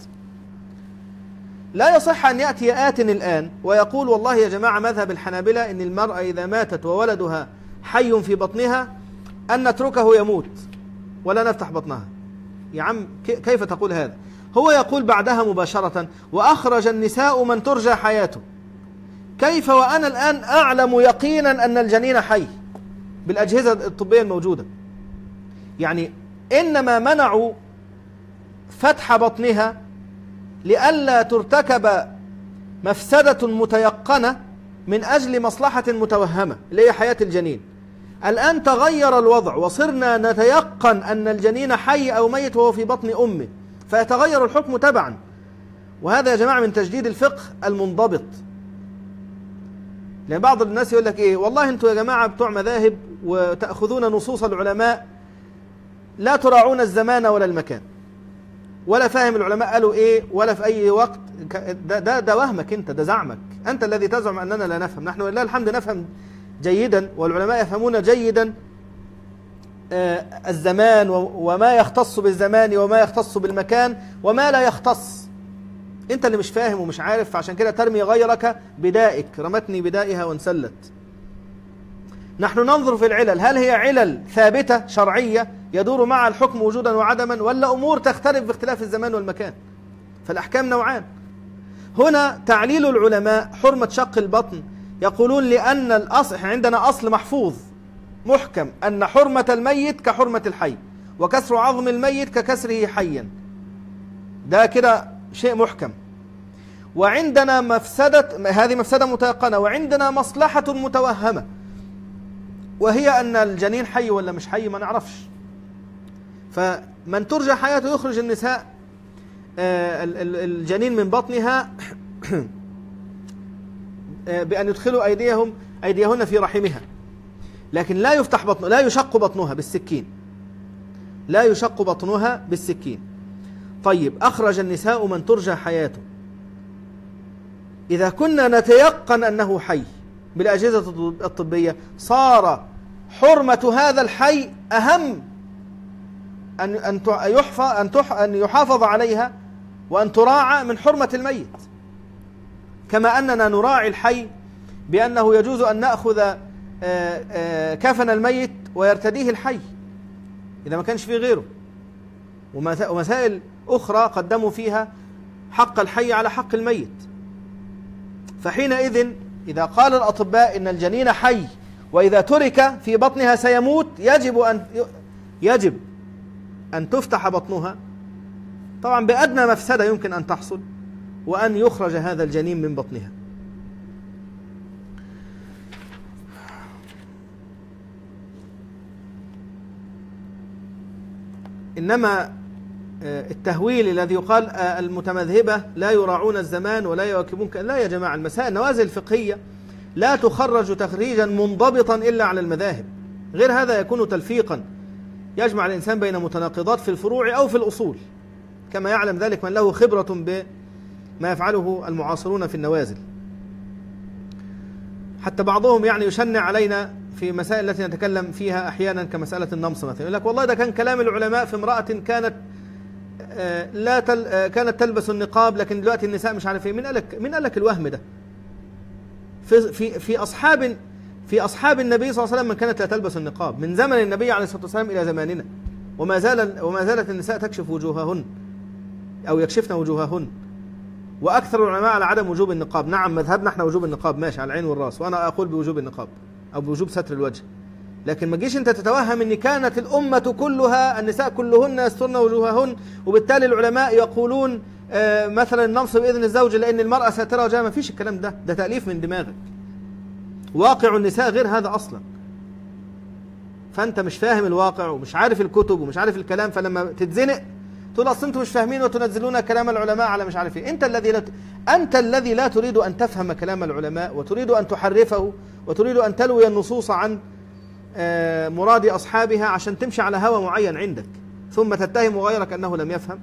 لا يصح أن يأتي آت الآن ويقول والله يا جماعة مذهب الحنابلة إن المرأة إذا ماتت وولدها حي في بطنها أن نتركه يموت ولا نفتح بطنها. يا عم كيف تقول هذا؟ هو يقول بعدها مباشرة وأخرج النساء من ترجى حياته. كيف وأنا الآن أعلم يقينا أن الجنين حي بالأجهزة الطبية الموجودة؟ يعني إنما منعوا فتح بطنها لئلا ترتكب مفسدة متيقنة من أجل مصلحة متوهمة اللي هي حياة الجنين. الآن تغير الوضع وصرنا نتيقن أن الجنين حي أو ميت وهو في بطن أمه، فيتغير الحكم تبعا. وهذا يا جماعة من تجديد الفقه المنضبط. لأن بعض الناس يقول لك إيه، والله أنتوا يا جماعة بتوع مذاهب وتأخذون نصوص العلماء لا تراعون الزمان ولا المكان، ولا فاهم العلماء قالوا إيه ولا في أي وقت. ده, ده, ده وهمك أنت، ده زعمك أنت الذي تزعم أننا لا نفهم. نحن لله الحمد نفهم جيدا، والعلماء يفهمون جيدا الزمان وما يختص بالزمان وما يختص بالمكان وما لا يختص. أنت اللي مش فاهم ومش عارف، فعشان كده ترمي غيرك بدائك. رمتني بدائها وانسلت. نحن ننظر في العلل، هل هي علل ثابتة شرعية يدور مع الحكم وجودا وعدما، ولا أمور تختلف باختلاف الزمان والمكان؟ فالأحكام نوعان. هنا تعليل العلماء حرمة شق البطن، يقولون لأن الأصل عندنا أصل محفوظ محكم أن حرمة الميت كحرمة الحي، وكسر عظم الميت ككسره حيا. ده كده شيء محكم. وعندنا مفسدة، هذه مفسدة متيقنة، وعندنا مصلحة متوهمة، وهي أن الجنين حي ولا مش حي ما نعرفش. فمن ترجى حياته يخرج النساء الجنين من بطنها بأن يدخلوا أيديهم أيديهن في رحمها، لكن لا يفتح بطنها، لا يشق بطنها بالسكين، لا يشق بطنها بالسكين. طيب، أخرج النساء من ترجى حياته. إذا كنا نتيقن أنه حي بالأجهزة الطبية، صار حرمة هذا الحي أهم أن أن يحفظ أن أن يحافظ عليها وأن تراعى من حرمة الميت، كما أننا نراعي الحي بأنه يجوز أن نأخذ كفن الميت ويرتديه الحي إذا ما كانش فيه غيره، ومسائل أخرى قدموا فيها حق الحي على حق الميت. فحينئذ إذا قال الأطباء إن الجنين حي وإذا ترك في بطنها سيموت، يجب أن يجب أن تفتح بطنها طبعا بأدنى مفسدة يمكن أن تحصل، وأن يخرج هذا الجنين من بطنها. إنما التهويل الذي يقال المتمذهبة لا يراعون الزمان ولا يواكبون، لا يا جماعة، المسائل النوازل الفقهية لا تخرج تخريجا منضبطا إلا على المذاهب، غير هذا يكون تلفيقا يجمع الإنسان بين متناقضات في الفروع أو في الأصول، كما يعلم ذلك من له خبرة بما يفعله المعاصرون في النوازل. حتى بعضهم يعني يشنع علينا في مسائل التي نتكلم فيها أحيانا كمسألة النمص مثلا، يقول لك والله ده كان كلام العلماء في امرأة كانت لا تل كانت تلبس النقاب، لكن دلوقتي النساء مش عارف ايه. من قال لك من قال لك الوهم ده؟ في في في أصحاب في أصحاب النبي صلى الله عليه وسلم من كانت لا تلبس النقاب، من زمن النبي عليه الصلاة والسلام إلى زماننا، وما زال وما زالت النساء تكشف وجوههن أو يكشفن وجوههن. وأكثر العلماء على عدم وجوب النقاب. نعم، مذهبنا احنا وجوب النقاب ماشي على العين والرأس، وأنا أقول بوجوب النقاب أو بوجوب ستر الوجه، لكن ما تجيش أنت تتوهم أن كانت الأمة كلها النساء كلهن يسترن وجوههن، وبالتالي العلماء يقولون آه مثلا النمص بإذن الزوج لأن المرأة ساترة وجهها. ما فيش الكلام ده، ده تأليف من دماغك. واقع النساء غير هذا أصلا، فأنت مش فاهم الواقع ومش عارف الكتب ومش عارف الكلام، فلما تتزنق تقول أصل أنتم مش فاهمين وتنزلون كلام العلماء على مش عارف إيه. أنت الذي لا ت... أنت الذي لا تريد أن تفهم كلام العلماء، وتريد أن تحرفه، وتريد أن تلوي النصوص عن آه مراد أصحابها عشان تمشي على هوى معين عندك، ثم تتهم غيرك أنه لم يفهم.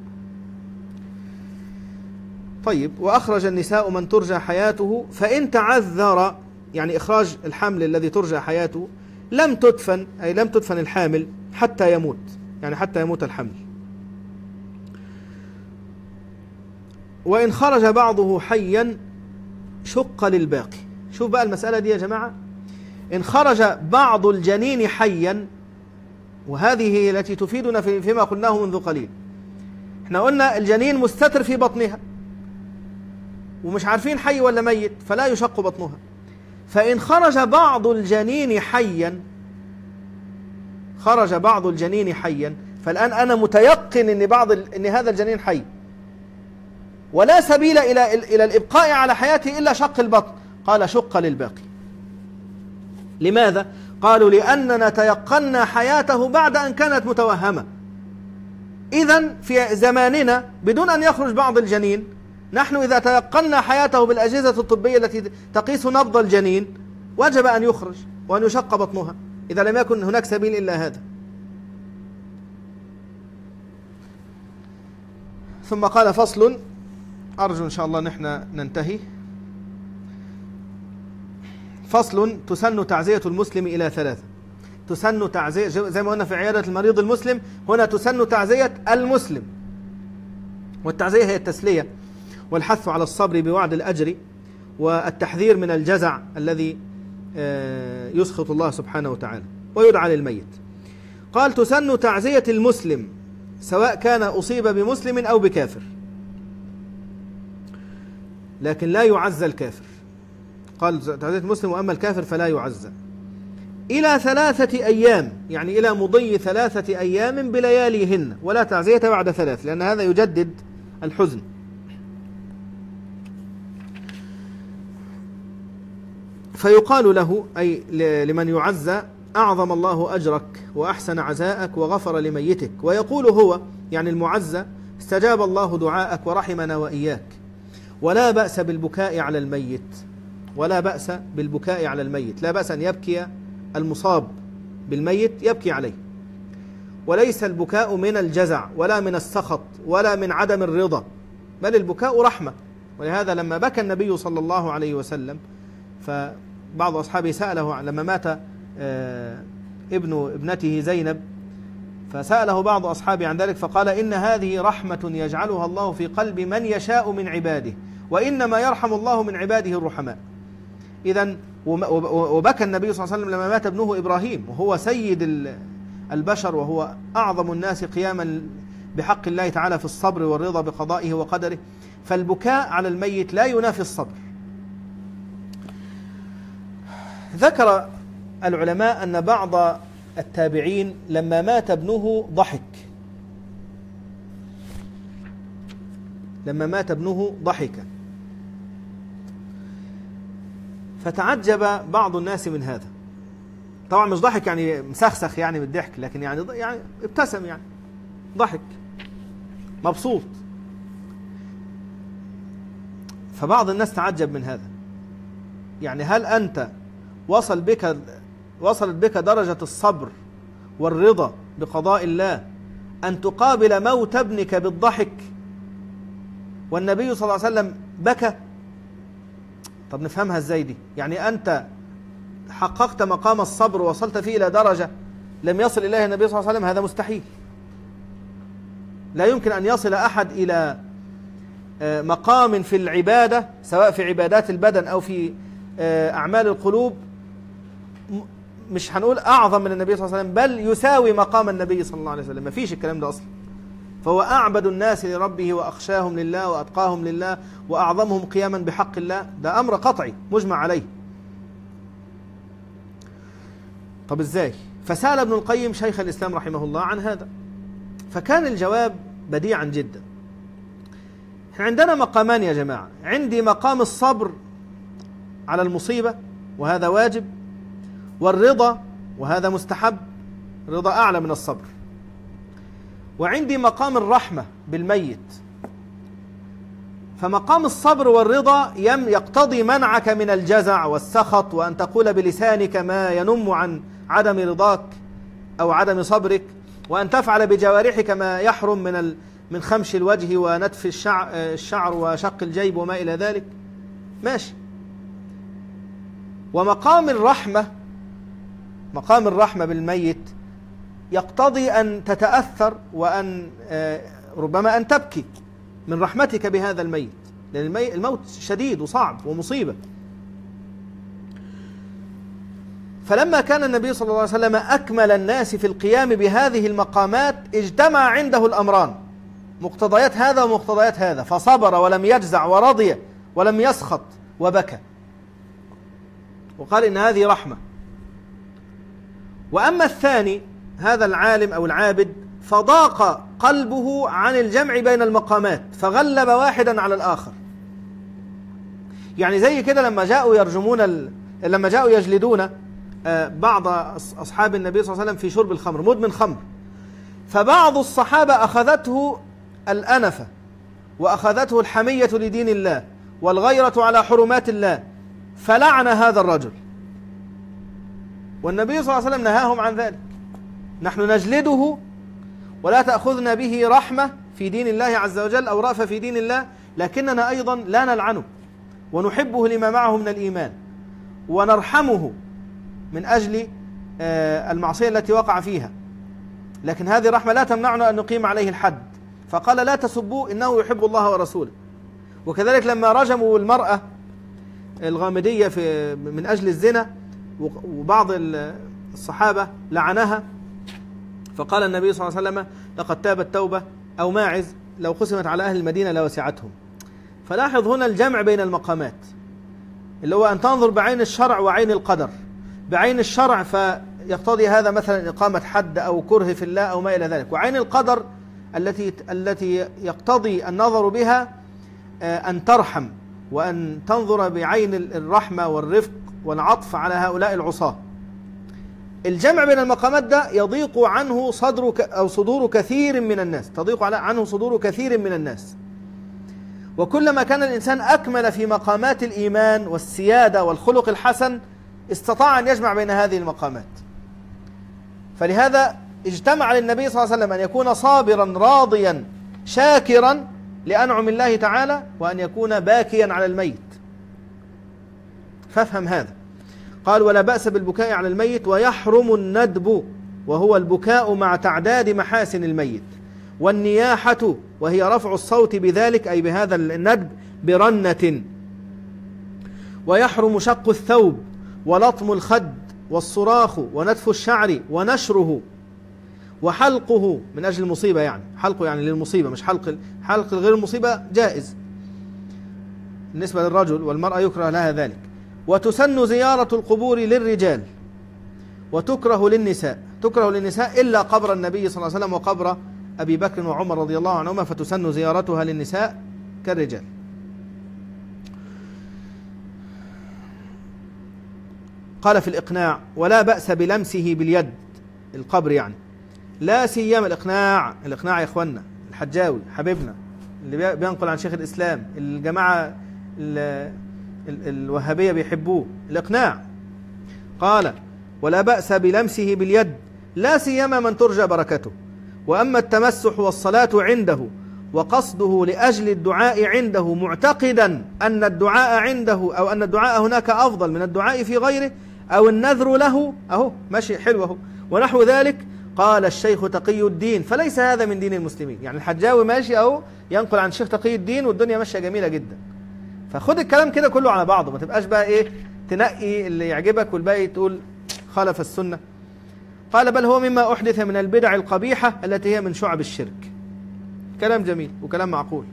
طيب، وأخرج النساء من ترجى حياته فإن تعذر، يعني إخراج الحمل الذي ترجى حياته، لم تدفن، أي لم تدفن الحامل حتى يموت، يعني حتى يموت الحمل. وإن خرج بعضه حيا شق للباقي. شوف بقى المسألة دي يا جماعة، إن خرج بعض الجنين حيا، وهذه هي التي تفيدنا في فيما قلناه منذ قليل. احنا قلنا الجنين مستتر في بطنها ومش عارفين حي ولا ميت، فلا يشق بطنها. فإن خرج بعض الجنين حيا، خرج بعض الجنين حيا، فالآن أنا متيقن إن بعض ال... إن هذا الجنين حي، ولا سبيل إلى إلى الإبقاء على حياته إلا شق البطن، قال شق للباقي. لماذا؟ قالوا لأننا تيقنا حياته بعد أن كانت متوهمة. إذن في زماننا بدون أن يخرج بعض الجنين، نحن إذا تيقنا حياته بالأجهزة الطبية التي تقيس نبض الجنين وجب أن يخرج وأن يشق بطنها، إذا لم يكن هناك سبيل إلا هذا. ثم قال فصل، أرجو إن شاء الله نحن ننتهي. فصل: تسن تعزية المسلم إلى ثلاثة. تسن تعزية زي ما قلنا في عيادة المريض المسلم، هنا تسن تعزية المسلم. والتعزية هي التسلية والحث على الصبر بوعد الأجر والتحذير من الجزع الذي يسخط الله سبحانه وتعالى، ويدعى للميت. قال: تسن تعزية المسلم سواء كان أصيب بمسلم أو بكافر، لكن لا يعزى الكافر. قال تعزية المسلم، وأما الكافر فلا يعزى. إلى ثلاثة أيام، يعني إلى مضي ثلاثة أيام بلياليهن، ولا تعزية بعد ثلاث، لأن هذا يجدد الحزن. فيقال له، أي لمن يعزى: أعظم الله أجرك وأحسن عزاءك وغفر لميتك. ويقول هو، يعني المعزى: استجاب الله دعاءك ورحمنا وإياك. ولا بأس بالبكاء على الميت، ولا بأس بالبكاء على الميت، لا بأس أن يبكي المصاب بالميت، يبكي عليه. وليس البكاء من الجزع ولا من السخط ولا من عدم الرضا، بل البكاء رحمة. ولهذا لما بكى النبي صلى الله عليه وسلم، فبعض أصحابه سأله لما مات ابن ابنته زينب، فسأله بعض أصحابه عن ذلك، فقال: إن هذه رحمة يجعلها الله في قلب من يشاء من عباده، وإنما يرحم الله من عباده الرحماء. إذن وبكى النبي صلى الله عليه وسلم لما مات ابنه إبراهيم، وهو سيد البشر وهو أعظم الناس قياما بحق الله تعالى في الصبر والرضا بقضائه وقدره. فالبكاء على الميت لا ينافي الصبر. ذكر العلماء أن بعض التابعين لما مات ابنه ضحك، لما مات ابنه ضحك، فتعجب بعض الناس من هذا. طبعا مش ضحك يعني مسخسخ يعني من الضحك، لكن يعني يعني ابتسم، يعني ضحك مبسوط. فبعض الناس تعجب من هذا، يعني هل أنت وصل بك وصلت بك درجة الصبر والرضا بقضاء الله أن تقابل موت ابنك بالضحك والنبي صلى الله عليه وسلم بكى؟ طب نفهمها ازاي دي؟ يعني أنت حققت مقام الصبر ووصلت فيه إلى درجة لم يصل إليها النبي صلى الله عليه وسلم، هذا مستحيل. لا يمكن أن يصل أحد إلى مقام في العبادة، سواء في عبادات البدن أو في أعمال القلوب، مش هنقول أعظم من النبي صلى الله عليه وسلم، بل يساوي مقام النبي صلى الله عليه وسلم. ما فيش الكلام ده أصلا. فهو أعبد الناس لربه وأخشاهم لله وأتقاهم لله وأعظمهم قياما بحق الله، ده أمر قطعي مجمع عليه. طب إزاي؟ فسأل ابن القيم شيخ الإسلام رحمه الله عن هذا، فكان الجواب بديعا جدا. احنا عندنا مقامان يا جماعة، عندي مقام الصبر على المصيبة وهذا واجب، والرضا وهذا مستحب، رضا أعلى من الصبر. وعندي مقام الرحمة بالميت. فمقام الصبر والرضا يقتضي منعك من الجزع والسخط، وأن تقول بلسانك ما ينم عن عدم رضاك أو عدم صبرك، وأن تفعل بجوارحك ما يحرم من من خمش الوجه ونتف الشعر, الشعر وشق الجيب وما إلى ذلك، ماشي. ومقام الرحمة، مقام الرحمة بالميت يقتضي أن تتأثر وأن ربما أن تبكي من رحمتك بهذا الميت، لأن الموت شديد وصعب ومصيبة. فلما كان النبي صلى الله عليه وسلم أكمل الناس في القيام بهذه المقامات اجتمع عنده الأمران، مقتضيات هذا ومقتضيات هذا، فصبر ولم يجزع ورضي ولم يسخط وبكى وقال إن هذه رحمة. وأما الثاني هذا العالم أو العابد فضاق قلبه عن الجمع بين المقامات فغلب واحدا على الآخر. يعني زي كده لما جاءوا يرجمون ال... لما جاءوا يجلدون بعض أصحاب النبي صلى الله عليه وسلم في شرب الخمر، مدمن خمر، فبعض الصحابة أخذته الأنفة وأخذته الحمية لدين الله والغيرة على حرمات الله فلعن هذا الرجل، والنبي صلى الله عليه وسلم نهاهم عن ذلك. نحن نجلده ولا تأخذنا به رحمة في دين الله عز وجل أو رأفة في دين الله، لكننا أيضا لا نلعنه ونحبه لما معه من الإيمان ونرحمه من أجل المعصية التي وقع فيها، لكن هذه الرحمة لا تمنعنا أن نقيم عليه الحد. فقال لا تسبوه إنه يحب الله ورسوله. وكذلك لما رجموا المرأة الغامدية في من أجل الزنا وبعض الصحابة لعنها، فقال النبي صلى الله عليه وسلم لقد تابت توبة أو ماعز لو قسمت على أهل المدينة لوسعتهم. فلاحظ هنا الجمع بين المقامات اللي هو أن تنظر بعين الشرع وعين القدر. بعين الشرع فيقتضي هذا مثلا إقامة حد أو كره في الله أو ما إلى ذلك، وعين القدر التي التي يقتضي النظر بها أن ترحم وأن تنظر بعين الرحمة والرفق والعطف على هؤلاء العصاة. الجمع بين المقامات ده يضيق عنه صدر أو صدور كثير من الناس، تضيق عنه صدور كثير من الناس. وكلما كان الإنسان أكمل في مقامات الإيمان والسيادة والخلق الحسن استطاع أن يجمع بين هذه المقامات. فلهذا اجتمع للنبي صلى الله عليه وسلم أن يكون صابرا راضيا شاكرا لأنعم الله تعالى، وأن يكون باكيا على الميت. فافهم هذا. قال ولا بأس بالبكاء على الميت، ويحرم الندب وهو البكاء مع تعداد محاسن الميت، والنياحة وهي رفع الصوت بذلك أي بهذا الندب برنة، ويحرم شق الثوب ولطم الخد والصراخ ونتف الشعر ونشره وحلقه من أجل المصيبة، يعني حلقه يعني للمصيبة، مش حلق حلق غير المصيبة جائز بالنسبة للرجل، والمرأة يكره لها ذلك. وتسن زيارة القبور للرجال وتكره للنساء، تكره للنساء إلا قبر النبي صلى الله عليه وسلم وقبر أبي بكر وعمر رضي الله عنهما، فتسن زيارتها للنساء كالرجال. قال في الإقناع ولا بأس بلمسه باليد، القبر يعني، لا سيما الإقناع. الإقناع يا إخوانا الحجاوي حبيبنا اللي بينقل عن شيخ الإسلام، الجماعة الوهابية بيحبوه، الإقناع. قال ولا بأس بلمسه باليد لا سيما من ترجى بركته. وأما التمسح والصلاة عنده وقصده لأجل الدعاء عنده معتقدا أن الدعاء عنده أو أن الدعاء هناك أفضل من الدعاء في غيره، أو النذر له، أهو ماشي حلوه ونحو ذلك، قال الشيخ تقي الدين فليس هذا من دين المسلمين. يعني الحجاوي ماشي أهو ينقل عن الشيخ تقي الدين والدنيا ماشية جميلة جدا. فخد الكلام كده كله على بعضه، ما تبقاش بقى إيه تنقي اللي يعجبك والباقي تقول خالف السنة. قال بل هو مما أحدث من البدع القبيحة التي هي من شعب الشرك. كلام جميل وكلام معقول.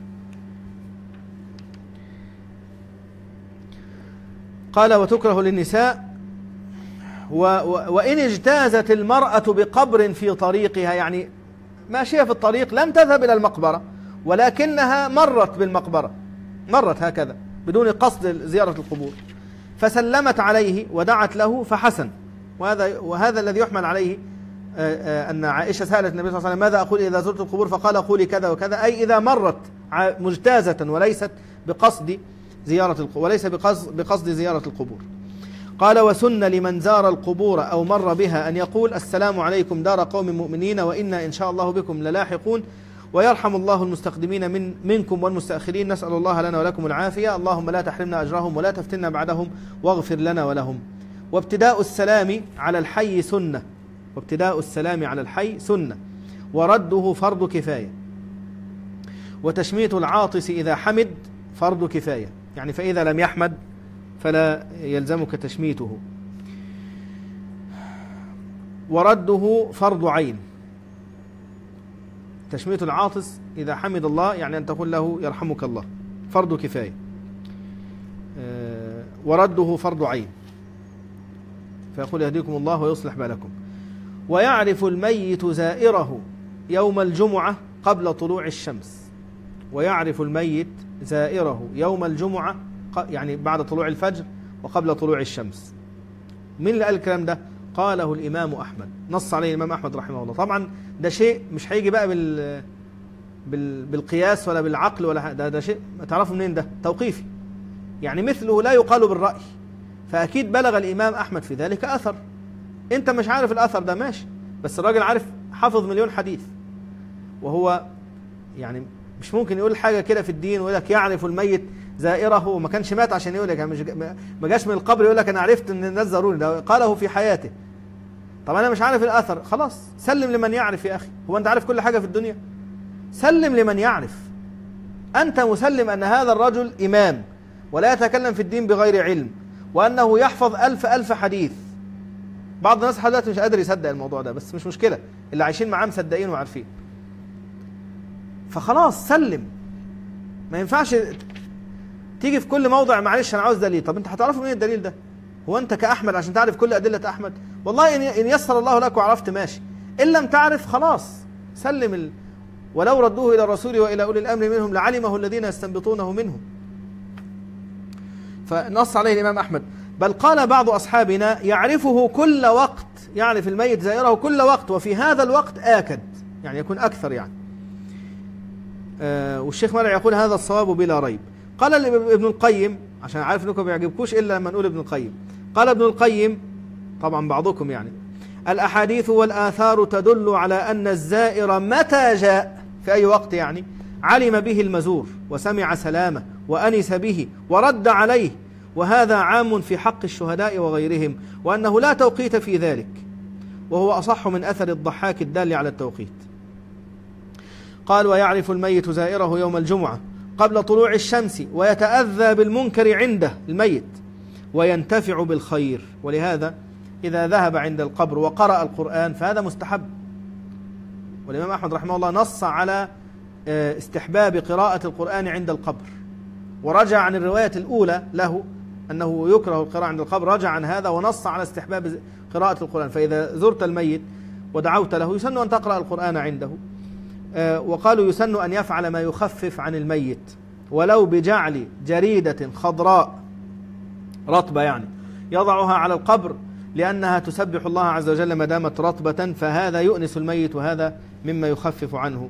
قال وتكره للنساء و و وإن اجتازت المرأة بقبر في طريقها، يعني ماشية في الطريق لم تذهب إلى المقبرة ولكنها مرت بالمقبرة، مرت هكذا بدون قصد زيارة القبور، فسلمت عليه ودعت له فحسن. وهذا وهذا الذي يحمل عليه أن عائشة سألت النبي صلى الله عليه وسلم ماذا أقول إذا زرت القبور، فقال قولي كذا وكذا، أي إذا مرت مجتازة وليست بقصد زيارة القبور وليس بقصد, بقصد زيارة القبور. قال وسن لمن زار القبور أو مر بها أن يقول السلام عليكم دار قوم مؤمنين وإنا إن شاء الله بكم للاحقون، ويرحم الله المستقدمين من منكم والمستأخرين، نسأل الله لنا ولكم العافية، اللهم لا تحرمنا أجرهم ولا تفتنا بعدهم واغفر لنا ولهم. وابتداء السلام على الحي سنة، وابتداء السلام على الحي سنة، ورده فرض كفاية، وتشميت العاطس إذا حمد فرض كفاية، يعني فإذا لم يحمد فلا يلزمك تشميته. ورده فرض عين. تشمية العاطس إذا حمد الله يعني أن تقول له يرحمك الله، فرض كفاية. ورده فرض عين، فيقول يهديكم الله ويصلح بالكم. ويعرف الميت زائره يوم الجمعة قبل طلوع الشمس. ويعرف الميت زائره يوم الجمعة يعني بعد طلوع الفجر وقبل طلوع الشمس. مين اللي قال الكلام ده؟ قاله الإمام أحمد، نص عليه الإمام أحمد رحمه الله. طبعا ده شيء مش هيجي بقى بال... بال... بالقياس ولا بالعقل ولا ده, ده شيء تعرفوا منين؟ ده توقيفي، يعني مثله لا يقال بالرأي، فأكيد بلغ الإمام أحمد في ذلك أثر. أنت مش عارف الأثر ده ماشي، بس الراجل عارف، حافظ مليون حديث، وهو يعني مش ممكن يقول حاجة كده في الدين ويقول لك يعرف الميت زائره، وما كانش مات عشان يقول لك يعني، مش ما جاش من القبر يقول لك أنا عرفت إن الناس زاروني، ده قاله في حياته. طب أنا مش عارف الأثر، خلاص سلم لمن يعرف يا أخي. هو أنت عارف كل حاجة في الدنيا؟ سلم لمن يعرف. أنت مسلم أن هذا الرجل إمام ولا يتكلم في الدين بغير علم، وأنه يحفظ ألف ألف حديث. بعض الناس حضرتك مش قادر يصدق الموضوع ده، بس مش مشكلة، اللي عايشين معاه مصدقين وعارفين. فخلاص سلم. ما ينفعش تيجي في كل موضع معلش أنا عاوز دليل. طب أنت هتعرفوا منين الدليل ده؟ هو أنت كأحمد عشان تعرف كل أدلة أحمد؟ والله إن يسر الله لك وعرفت ماشي، إن لم تعرف خلاص سلم. ال... ولو ردوه إلى الرسول وإلى أولي الأمر منهم لعلمه الذين يستنبطونه منهم. فنص عليه الإمام أحمد. بل قال بعض أصحابنا يعرفه كل وقت، يعرف الميت زائره كل وقت، وفي هذا الوقت آكد، يعني يكون أكثر يعني. آه والشيخ مرع يقول هذا الصواب بلا ريب. قال ابن القيم، عشان عارف انكم ما بيعجبكوش الا لما نقول ابن القيم، قال ابن القيم طبعا بعضكم يعني: الأحاديث والآثار تدل على أن الزائر متى جاء في أي وقت يعني علم به المزور وسمع سلامه وأنس به ورد عليه، وهذا عام في حق الشهداء وغيرهم، وأنه لا توقيت في ذلك، وهو أصح من أثر الضحاك الدال على التوقيت. قال: ويعرف الميت زائره يوم الجمعة قبل طلوع الشمس ويتأذى بالمنكر عنده الميت وينتفع بالخير، ولهذا إذا ذهب عند القبر وقرأ القرآن فهذا مستحب. والإمام أحمد رحمه الله نص على استحباب قراءة القرآن عند القبر، ورجع عن الرواية الأولى له أنه يكره القراءة عند القبر، رجع عن هذا ونص على استحباب قراءة القرآن. فإذا زرت الميت ودعوت له يسن أن تقرأ القرآن عنده. وقالوا يسن أن يفعل ما يخفف عن الميت، ولو بجعل جريدة خضراء رطبة يعني يضعها على القبر، لأنها تسبح الله عز وجل ما دامت رطبة، فهذا يؤنس الميت وهذا مما يخفف عنه.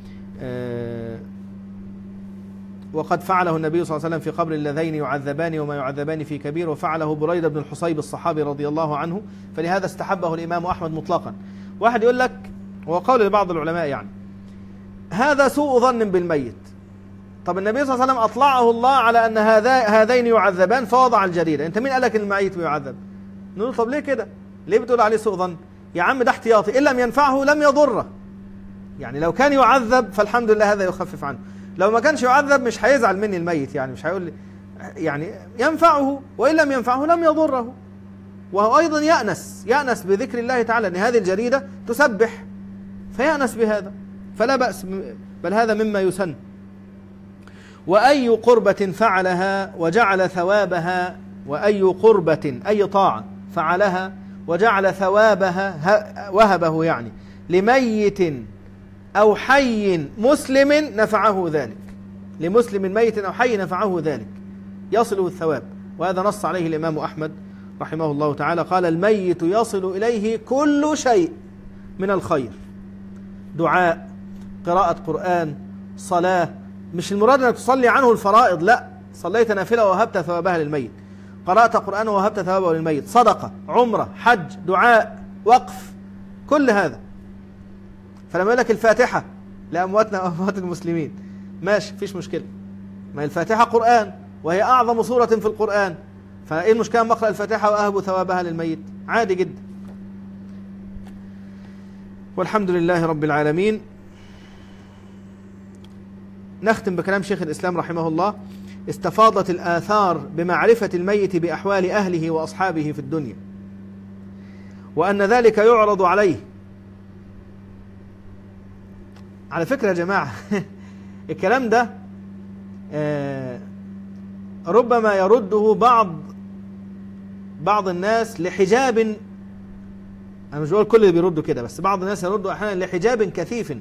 وقد فعله النبي صلى الله عليه وسلم في قبر اللذين يعذبان وما يعذبان في كبير، وفعله بريدة بن الحصيب الصحابي رضي الله عنه، فلهذا استحبه الإمام أحمد مطلقا. واحد يقول لك، وقول لبعض العلماء يعني هذا سوء ظن بالميت. طب النبي صلى الله عليه وسلم أطلعه الله على أن هذين يعذبان فوضع الجريدة، أنت مين قال لك الميت يعذب؟ نقول طب ليه كده؟ ليه بتقول عليه سوء ظن؟ يا عم ده احتياطي، إن لم ينفعه لم يضره. يعني لو كان يعذب فالحمد لله هذا يخفف عنه، لو ما كانش يعذب مش هيزعل مني الميت، يعني مش هيقول لي يعني ينفعه، وإن لم ينفعه لم يضره. وهو أيضا يأنس يأنس بذكر الله تعالى، أن هذه الجريدة تسبح فيأنس بهذا، فلا بأس، بل هذا مما يسن. وأي قربة فعلها وجعل ثوابها، وأي قربة أي طاعة فعلها وجعل ثوابها وهبه يعني لميت أو حي مسلم نفعه ذلك، لمسلم ميت أو حي نفعه ذلك، يصله الثواب. وهذا نص عليه الإمام أحمد رحمه الله تعالى، قال: الميت يصل إليه كل شيء من الخير، دعاء، قراءة قرآن، صلاة. مش المراد أنك تصلي عنه الفرائض، لا، صليت نافلة ووهبت ثوابها للميت، قرأت قرآن ووهبت ثوابه للميت، صدقة، عمرة، حج، دعاء، وقف، كل هذا. فلما يقول لك الفاتحة لأمواتنا وأموات المسلمين، ماشي، فيش مشكلة، ما الفاتحة قرآن وهي أعظم سورة في القرآن، فإيه المشكلة أن أقرأ الفاتحة وأهب ثوابها للميت؟ عادي جدا. والحمد لله رب العالمين. نختم بكلام شيخ الإسلام رحمه الله: استفاضت الآثار بمعرفة الميت بأحوال أهله وأصحابه في الدنيا، وأن ذلك يعرض عليه. على فكرة يا جماعة الكلام ده ربما يرده بعض بعض الناس لحجاب، أنا مش بقول كل اللي بيردوا كده، بس بعض الناس يردوا أحيانا لحجاب كثيف.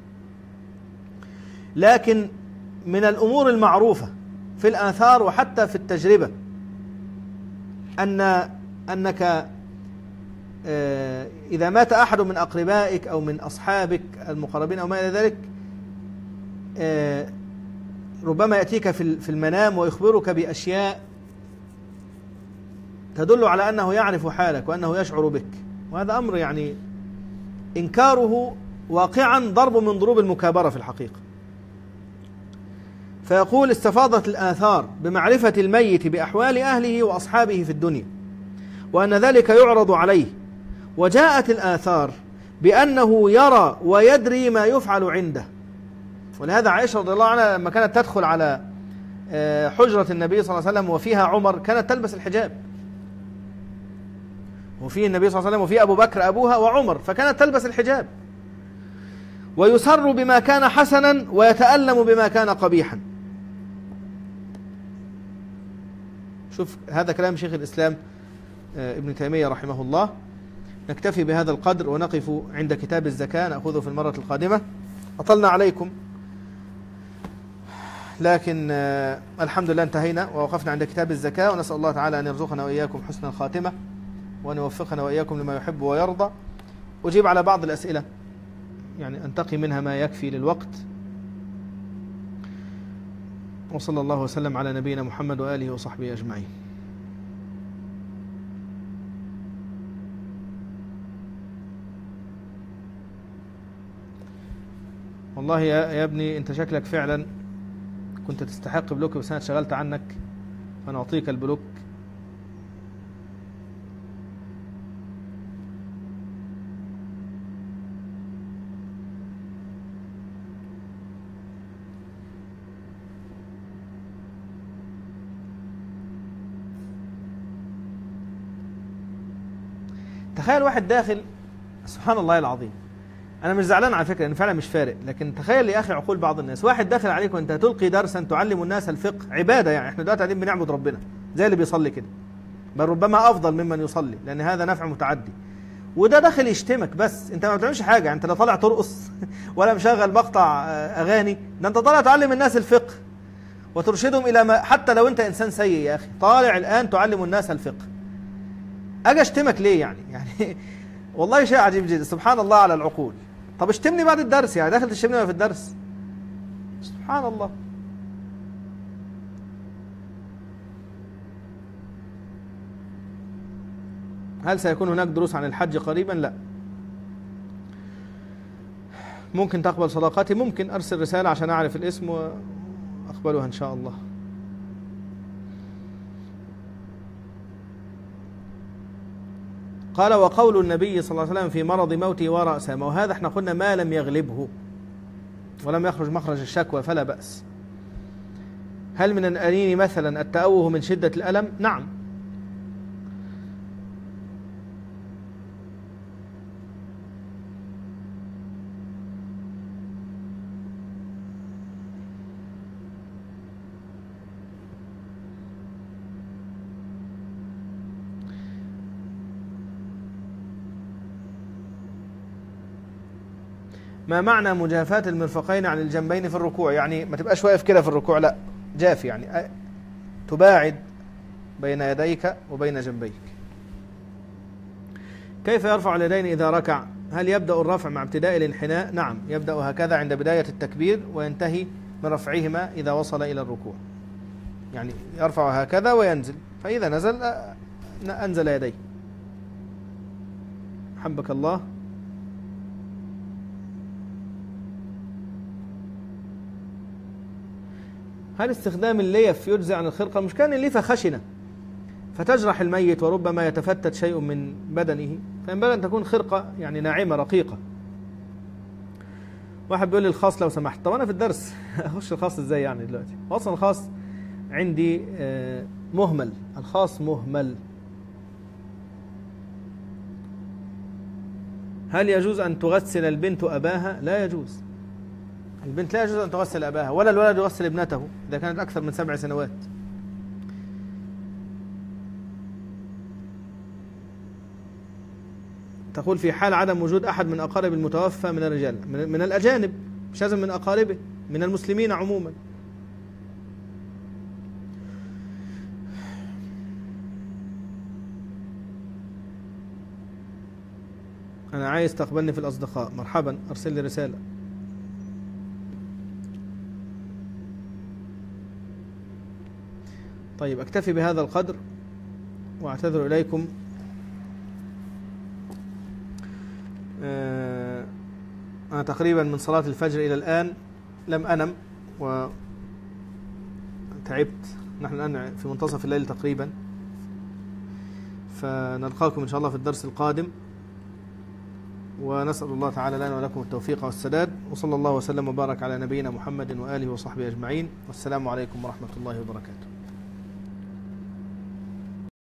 لكن من الأمور المعروفة في الآثار وحتى في التجربة أن أنك إذا مات أحد من أقربائك أو من أصحابك المقربين أو ما إلى ذلك، ربما يأتيك في المنام ويخبرك بأشياء تدل على أنه يعرف حالك وأنه يشعر بك، وهذا أمر يعني إنكاره واقعا ضرب من ضروب المكابرة في الحقيقة. فيقول: استفاضت الآثار بمعرفة الميت بأحوال أهله وأصحابه في الدنيا، وأن ذلك يعرض عليه. وجاءت الآثار بأنه يرى ويدري ما يفعل عنده. ولهذا عائشة رضي الله عنها لما كانت تدخل على حجرة النبي صلى الله عليه وسلم وفيها عمر كانت تلبس الحجاب، وفيه النبي صلى الله عليه وسلم وفيه أبو بكر أبوها وعمر، فكانت تلبس الحجاب. ويسر بما كان حسنا ويتألم بما كان قبيحا. شوف هذا كلام شيخ الإسلام ابن تيمية رحمه الله. نكتفي بهذا القدر ونقف عند كتاب الزكاة، نأخذه في المرة القادمة. أطلنا عليكم، لكن الحمد لله انتهينا ووقفنا عند كتاب الزكاة، ونسأل الله تعالى أن يرزقنا وإياكم حسن الخاتمة وأن يوفقنا وإياكم لما يحب ويرضى. أجيب على بعض الأسئلة يعني أنتقي منها ما يكفي للوقت. وصلى الله وسلم على نبينا محمد وآله وصحبه أجمعين. والله يا ابني أنت شكلك فعلا كنت تستحق بلوك، بس أنا اتشغلت عنك فنعطيك البلوك. تخيل واحد داخل، سبحان الله العظيم، أنا مش زعلان على فكرة إن فعلا مش فارق، لكن تخيل يا أخي عقول بعض الناس، واحد داخل عليك وأنت تلقي درسا تعلم الناس الفقه، عبادة يعني، إحنا دلوقتي قاعدين بنعبد ربنا زي اللي بيصلي كده، بل ربما أفضل ممن يصلي، لأن هذا نفع متعدي. وده داخل يشتمك، بس أنت ما بتعملش حاجة، أنت لا طالع ترقص ولا مشغل مقطع أغاني، ده أنت طالع تعلم الناس الفقه وترشدهم إلى ما، حتى لو أنت إنسان سيء يا أخي، طالع الآن تعلم الناس الفقه. أجي أشتمك ليه يعني؟ يعني والله شيء عجيب جدا، سبحان الله على العقول. طب اشتمني بعد الدرس، يعني داخل تشتمني في الدرس؟ سبحان الله. هل سيكون هناك دروس عن الحج قريبا؟ لا. ممكن تقبل صداقتي؟ ممكن، أرسل رسالة عشان أعرف الاسم وأقبلها إن شاء الله. قال: وقول النبي صلى الله عليه وسلم في مرض موته ورأسه، وهذا احنا قلنا ما لم يغلبه ولم يخرج مخرج الشكوى فلا بأس. هل من الأنين مثلا التأوه من شدة الألم؟ نعم. ما معنى مجافاة المرفقين عن الجنبين في الركوع؟ يعني ما تبقاش واقف كده في الركوع، لا، جاف، يعني تباعد بين يديك وبين جنبيك. كيف يرفع اليدين إذا ركع؟ هل يبدأ الرفع مع ابتداء الانحناء؟ نعم، يبدأ هكذا عند بداية التكبير وينتهي من رفعهما إذا وصل إلى الركوع، يعني يرفع هكذا وينزل، فإذا نزل أنزل يديه. حبك الله. هل استخدام الليف يجزي عن الخرقة؟ مش كان الليفة خشنة فتجرح الميت وربما يتفتت شيء من بدنه، فينبغي أن تكون خرقة يعني ناعمة رقيقة. واحد بيقول لي الخاص لو سمحت. طب أنا في الدرس أخش الخاص إزاي يعني دلوقتي؟ أصلا الخاص عندي مهمل، الخاص مهمل. هل يجوز أن تغسل البنت أباها؟ لا يجوز. البنت لا يجوز أن تغسل أباها، ولا الولد يغسل ابنته إذا كانت أكثر من سبع سنوات. تقول في حال عدم وجود أحد من أقارب المتوفى من الرجال، من الأجانب، مش لازم من أقاربه، من المسلمين عموما. أنا عايز تقبلني في الأصدقاء. مرحبا، أرسل لي رسالة. طيب أكتفي بهذا القدر وأعتذر إليكم. أنا تقريبا من صلاة الفجر إلى الآن لم أنم وتعبت. نحن الآن في منتصف الليل تقريبا، فنلقاكم إن شاء الله في الدرس القادم، ونسأل الله تعالى لنا ولكم التوفيق والسداد، وصلى الله وسلم وبارك على نبينا محمد وآله وصحبه أجمعين، والسلام عليكم ورحمة الله وبركاته.